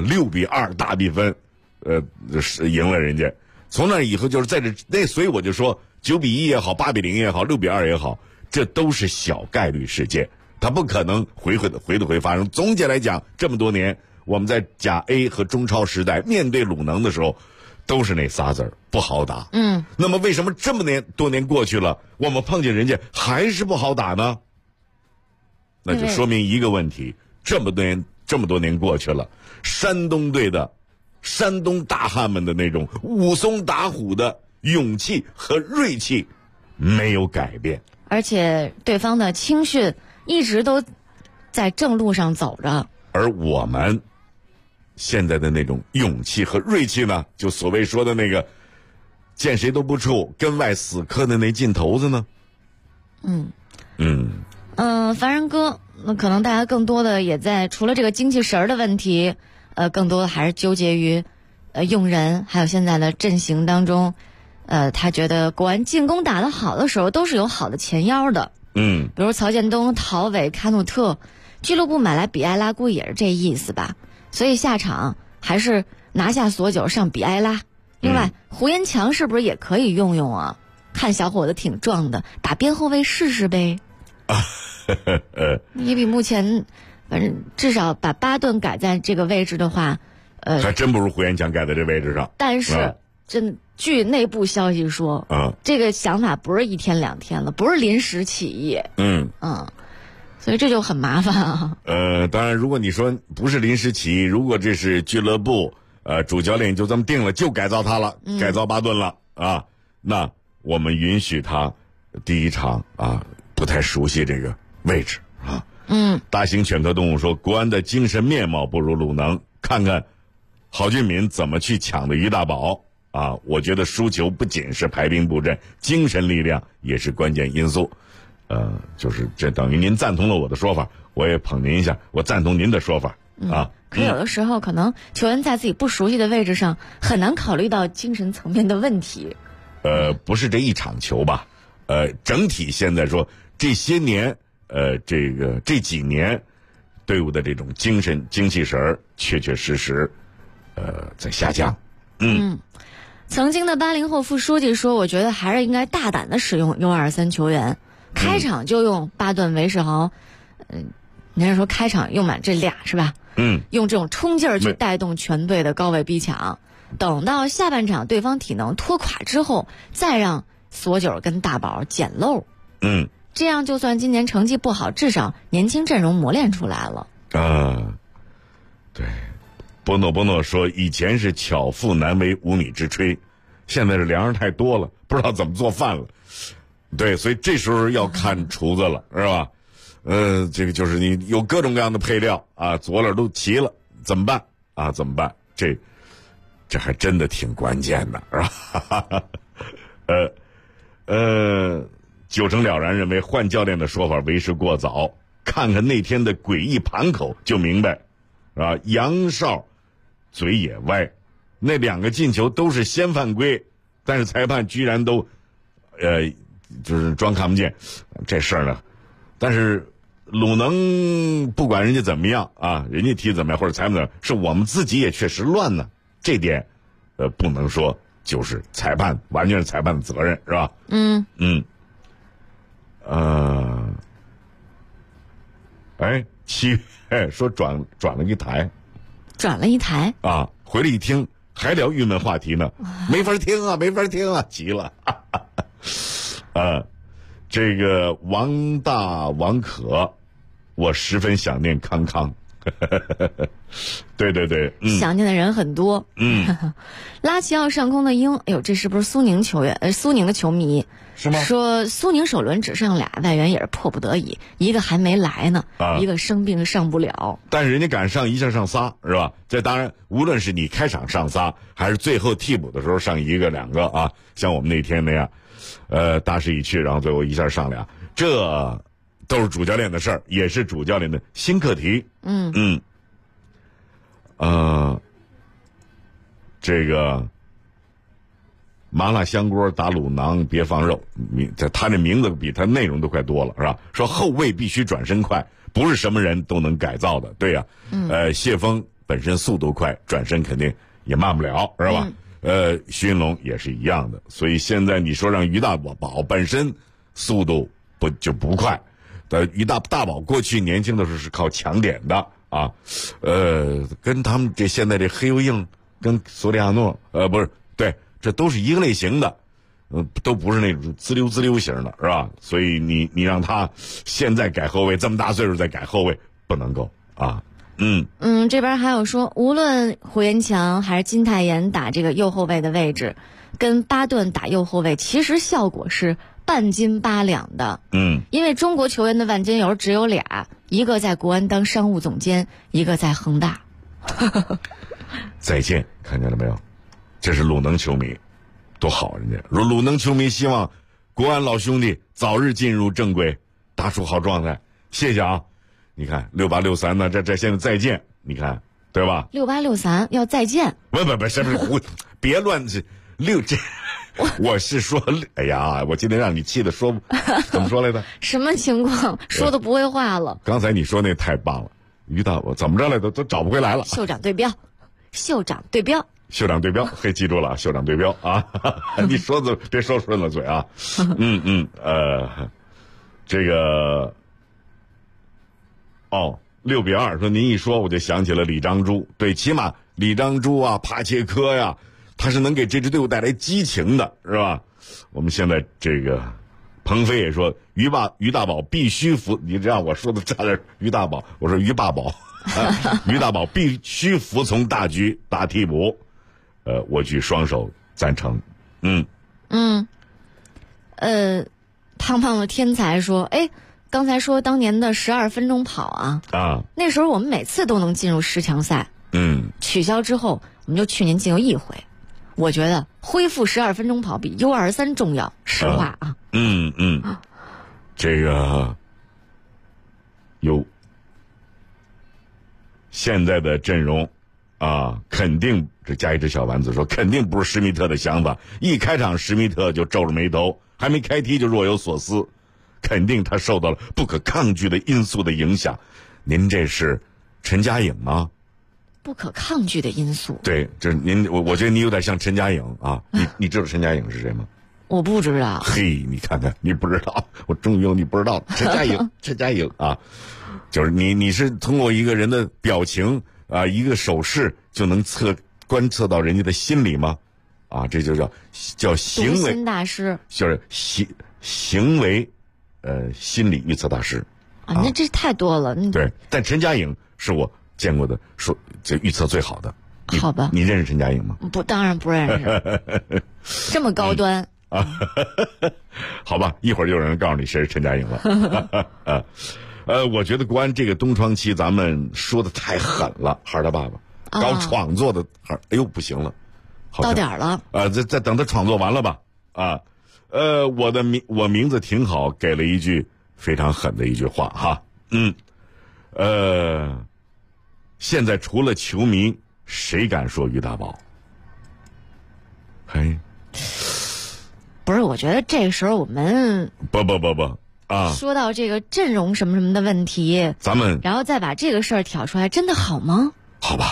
6-2大比分赢了人家。从那以后就是在所以我就说9-1也好，8-0也好，6-2也好，这都是小概率事件，它不可能回发生。总结来讲，这么多年我们在甲 A 和中超时代面对鲁能的时候都是那仨字儿，不好打。那么为什么这么多年过去了，我们碰见人家还是不好打呢？那就说明一个问题，这么多年过去了，山东队的山东大汉们的那种武松打虎的勇气和锐气没有改变， 而且对方的青训一直都在正路上走着。 而我们现在的那种勇气和锐气呢，就所谓说的那个见谁都不怵，跟外死磕的那劲头子呢？ 凡然哥，那可能大家更多的也在除了这个精气神的问题，更多的还是纠结于用人，还有现在的阵型当中，他觉得国安进攻打得好的时候都是有好的前腰的，比如曹建东、陶伟、卡努特，俱乐部买来比埃拉估计也是这意思吧，所以下场还是拿下索9上比埃拉。另外胡延强是不是也可以用用啊？看小伙子挺壮的，打边后卫试试呗。你比目前反正至少把巴顿改在这个位置的话， 还真不如胡延强改在这位置上。 但是据内部消息说，这个想法不是1天2天了，不是临时起意。所以这就很麻烦啊。 当然如果你说不是临时起意，如果这是俱乐部主教练就这么定了，就改造他了，改造巴顿了啊，那我们允许他第一场不太熟悉这个位置啊。大型犬科动物说，国安的精神面貌不如鲁能，看看郝俊敏怎么去抢的于大宝啊！我觉得输球不仅是排兵布阵，精神力量也是关键因素。就是这等于您赞同了我的说法，我也捧您一下，我赞同您的说法啊。 可有的时候可能球员在自己不熟悉的位置上很难考虑到精神层面的问题。 不是这一场球吧？整体现在说这些年，这几年队伍的这种精气神确实在下降。 曾经的80后副书记说，我觉得还是应该大胆的使用U23球员，开场就用巴顿、韦世豪，人家说开场用满这俩是吧？用这种冲劲儿去带动全队的高位逼抢，等到下半场对方体能拖垮之后，再让索9跟大宝捡漏。 这样就算今年成绩不好，至少年轻阵容磨练出来了。 对，波诺说以前是巧妇难为无米之炊，现在是粮食太多了，不知道怎么做饭了。对，所以这时候要看厨子了，是吧？这个就是你有各种各样的配料啊，佐料都齐了，怎么办啊？怎么办？这还真的挺关键的，是吧？九成了然认为换教练的说法为时过早，看看那天的诡异盘口就明白，啊，杨少嘴也歪，那2个进球都是先犯规，但是裁判居然都就是装看不见这事儿呢。但是鲁能不管人家怎么样啊，人家踢怎么样或者裁判怎么样，是我们自己也确实乱呢，这点不能说就是裁判完全是裁判的责任，是吧？说转了一台啊，回来一听还聊郁闷话题呢，没法听啊，急了。这个王大王可，我十分想念康康。对， 想念的人很多。拉齐奥上空的鹰，哎呦，这是不是苏宁球员？苏宁的球迷是吗？ 说苏宁首轮只剩2外援也是迫不得已，一个还没来呢，一个生病上不了。 但是人家敢上，一下上仨，是吧？这当然，无论是你开场上仨，还是最后替补的时候上1个2个啊，像我们那天那样，大势已去，然后最后一下上俩，这都是主教练的事儿，也是主教练的新课题。这个麻辣香锅打卤囊别放肉，他这名字比他内容都快多了，是吧？说后卫必须转身快，不是什么人都能改造的，对呀。谢峰本身速度快，转身肯定也慢不了，是吧？徐云龙也是一样的，所以现在你说让于大宝本身速度不快，于大宝过去年轻的时候是靠抢点的啊，跟他们现在这黑油硬跟索里亚诺不是，对，这都是一个类型的，都不是那种滋溜型的，是吧？所以你让他现在改后卫，这么大岁数再改后卫不能够啊。 这边还有说，无论胡延强还是金泰妍打这个右后卫的位置，跟巴顿打右后卫，其实效果是半斤八两的。因为中国球员的万金油只有俩，一个在国安当商务总监，一个在恒大。 再见，看见了没有？这是鲁能球迷，多好！人家鲁能球迷希望国安老兄弟早日进入正轨，打出好状态。谢谢啊！你看6863呢，这现在再见，你看对吧 ？6863要再见？ 不，是不是别乱我是说，哎呀，我今天让你气的说怎么说来着？ 什么情况？说的不会话了。 刚才你说那太棒了，于大我怎么着来都找不回来了。 秀长对标， 嘿，记住了，秀长对标啊！你说的别说顺了嘴啊。这个6-2说您一说我就想起了李章洙，对，起码李章洙啊、帕切科呀，他是能给这支队伍带来激情的，是吧？我们现在这个鹏飞也说于大宝必须服，你让我说的差点于大宝，我说于大宝，于大宝必须服从大局打替补，我举双手赞成。 胖胖的天才说，刚才说当年的12分钟跑啊，那时候我们每次都能进入10强赛。取消之后，我们就去年进入1回。我觉得恢复12分钟跑比 U23 重要，实话啊。 这个现在的阵容啊，肯定这加一只小丸子说，肯定不是施密特的想法。一开场施密特就皱着眉头，还没开踢就若有所思，肯定他受到了不可抗拒的因素的影响。您这是陈嘉颖吗？ 不可抗拒的因素。 对，这我觉得你有点像陈嘉颖啊。你知道陈嘉颖是谁吗？ 我不知道。 嘿，你看看，你不知道，我终于有你不知道陈嘉颖啊，就是你是通过一个人的表情啊，一个手势就能观测到人家的心理吗？啊，这就叫行为读心大师， 就是行为心理预测大师。 那这太多了。 对，但陈嘉颖是我见过的说这预测最好的。 好吧， 你认识陈嘉颖吗？ 不，当然不认识。这么高端好吧，一会儿就有人告诉你谁是陈嘉颖了。我觉得国安这个东窗期咱们说的太狠了，孩儿他爸爸搞创作的，哎呦不行了， 到点了。 再等他创作完了吧。我名字挺好，给了一句非常狠的一句话哈。现在除了球迷，谁敢说于大宝？嘿， 不是，我觉得这个时候我们不啊， 说到这个阵容什么什么的问题， 咱们然后再把这个事儿挑出来，真的好吗？ 好吧，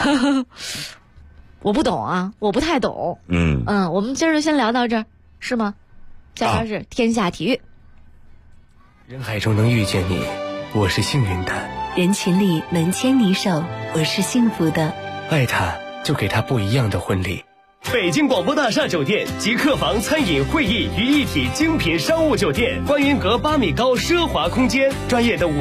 我不懂啊，我不太懂。我们今儿就先聊到这儿，是吗？下边是天下体育。 人海中能遇见你，我是幸运的； 人群里能牵你手，我是幸福的。 爱他，就给他不一样的婚礼。北京广播大厦酒店集客房、餐饮、会议于一体精品商务酒店，观云阁8米高奢华空间，专业的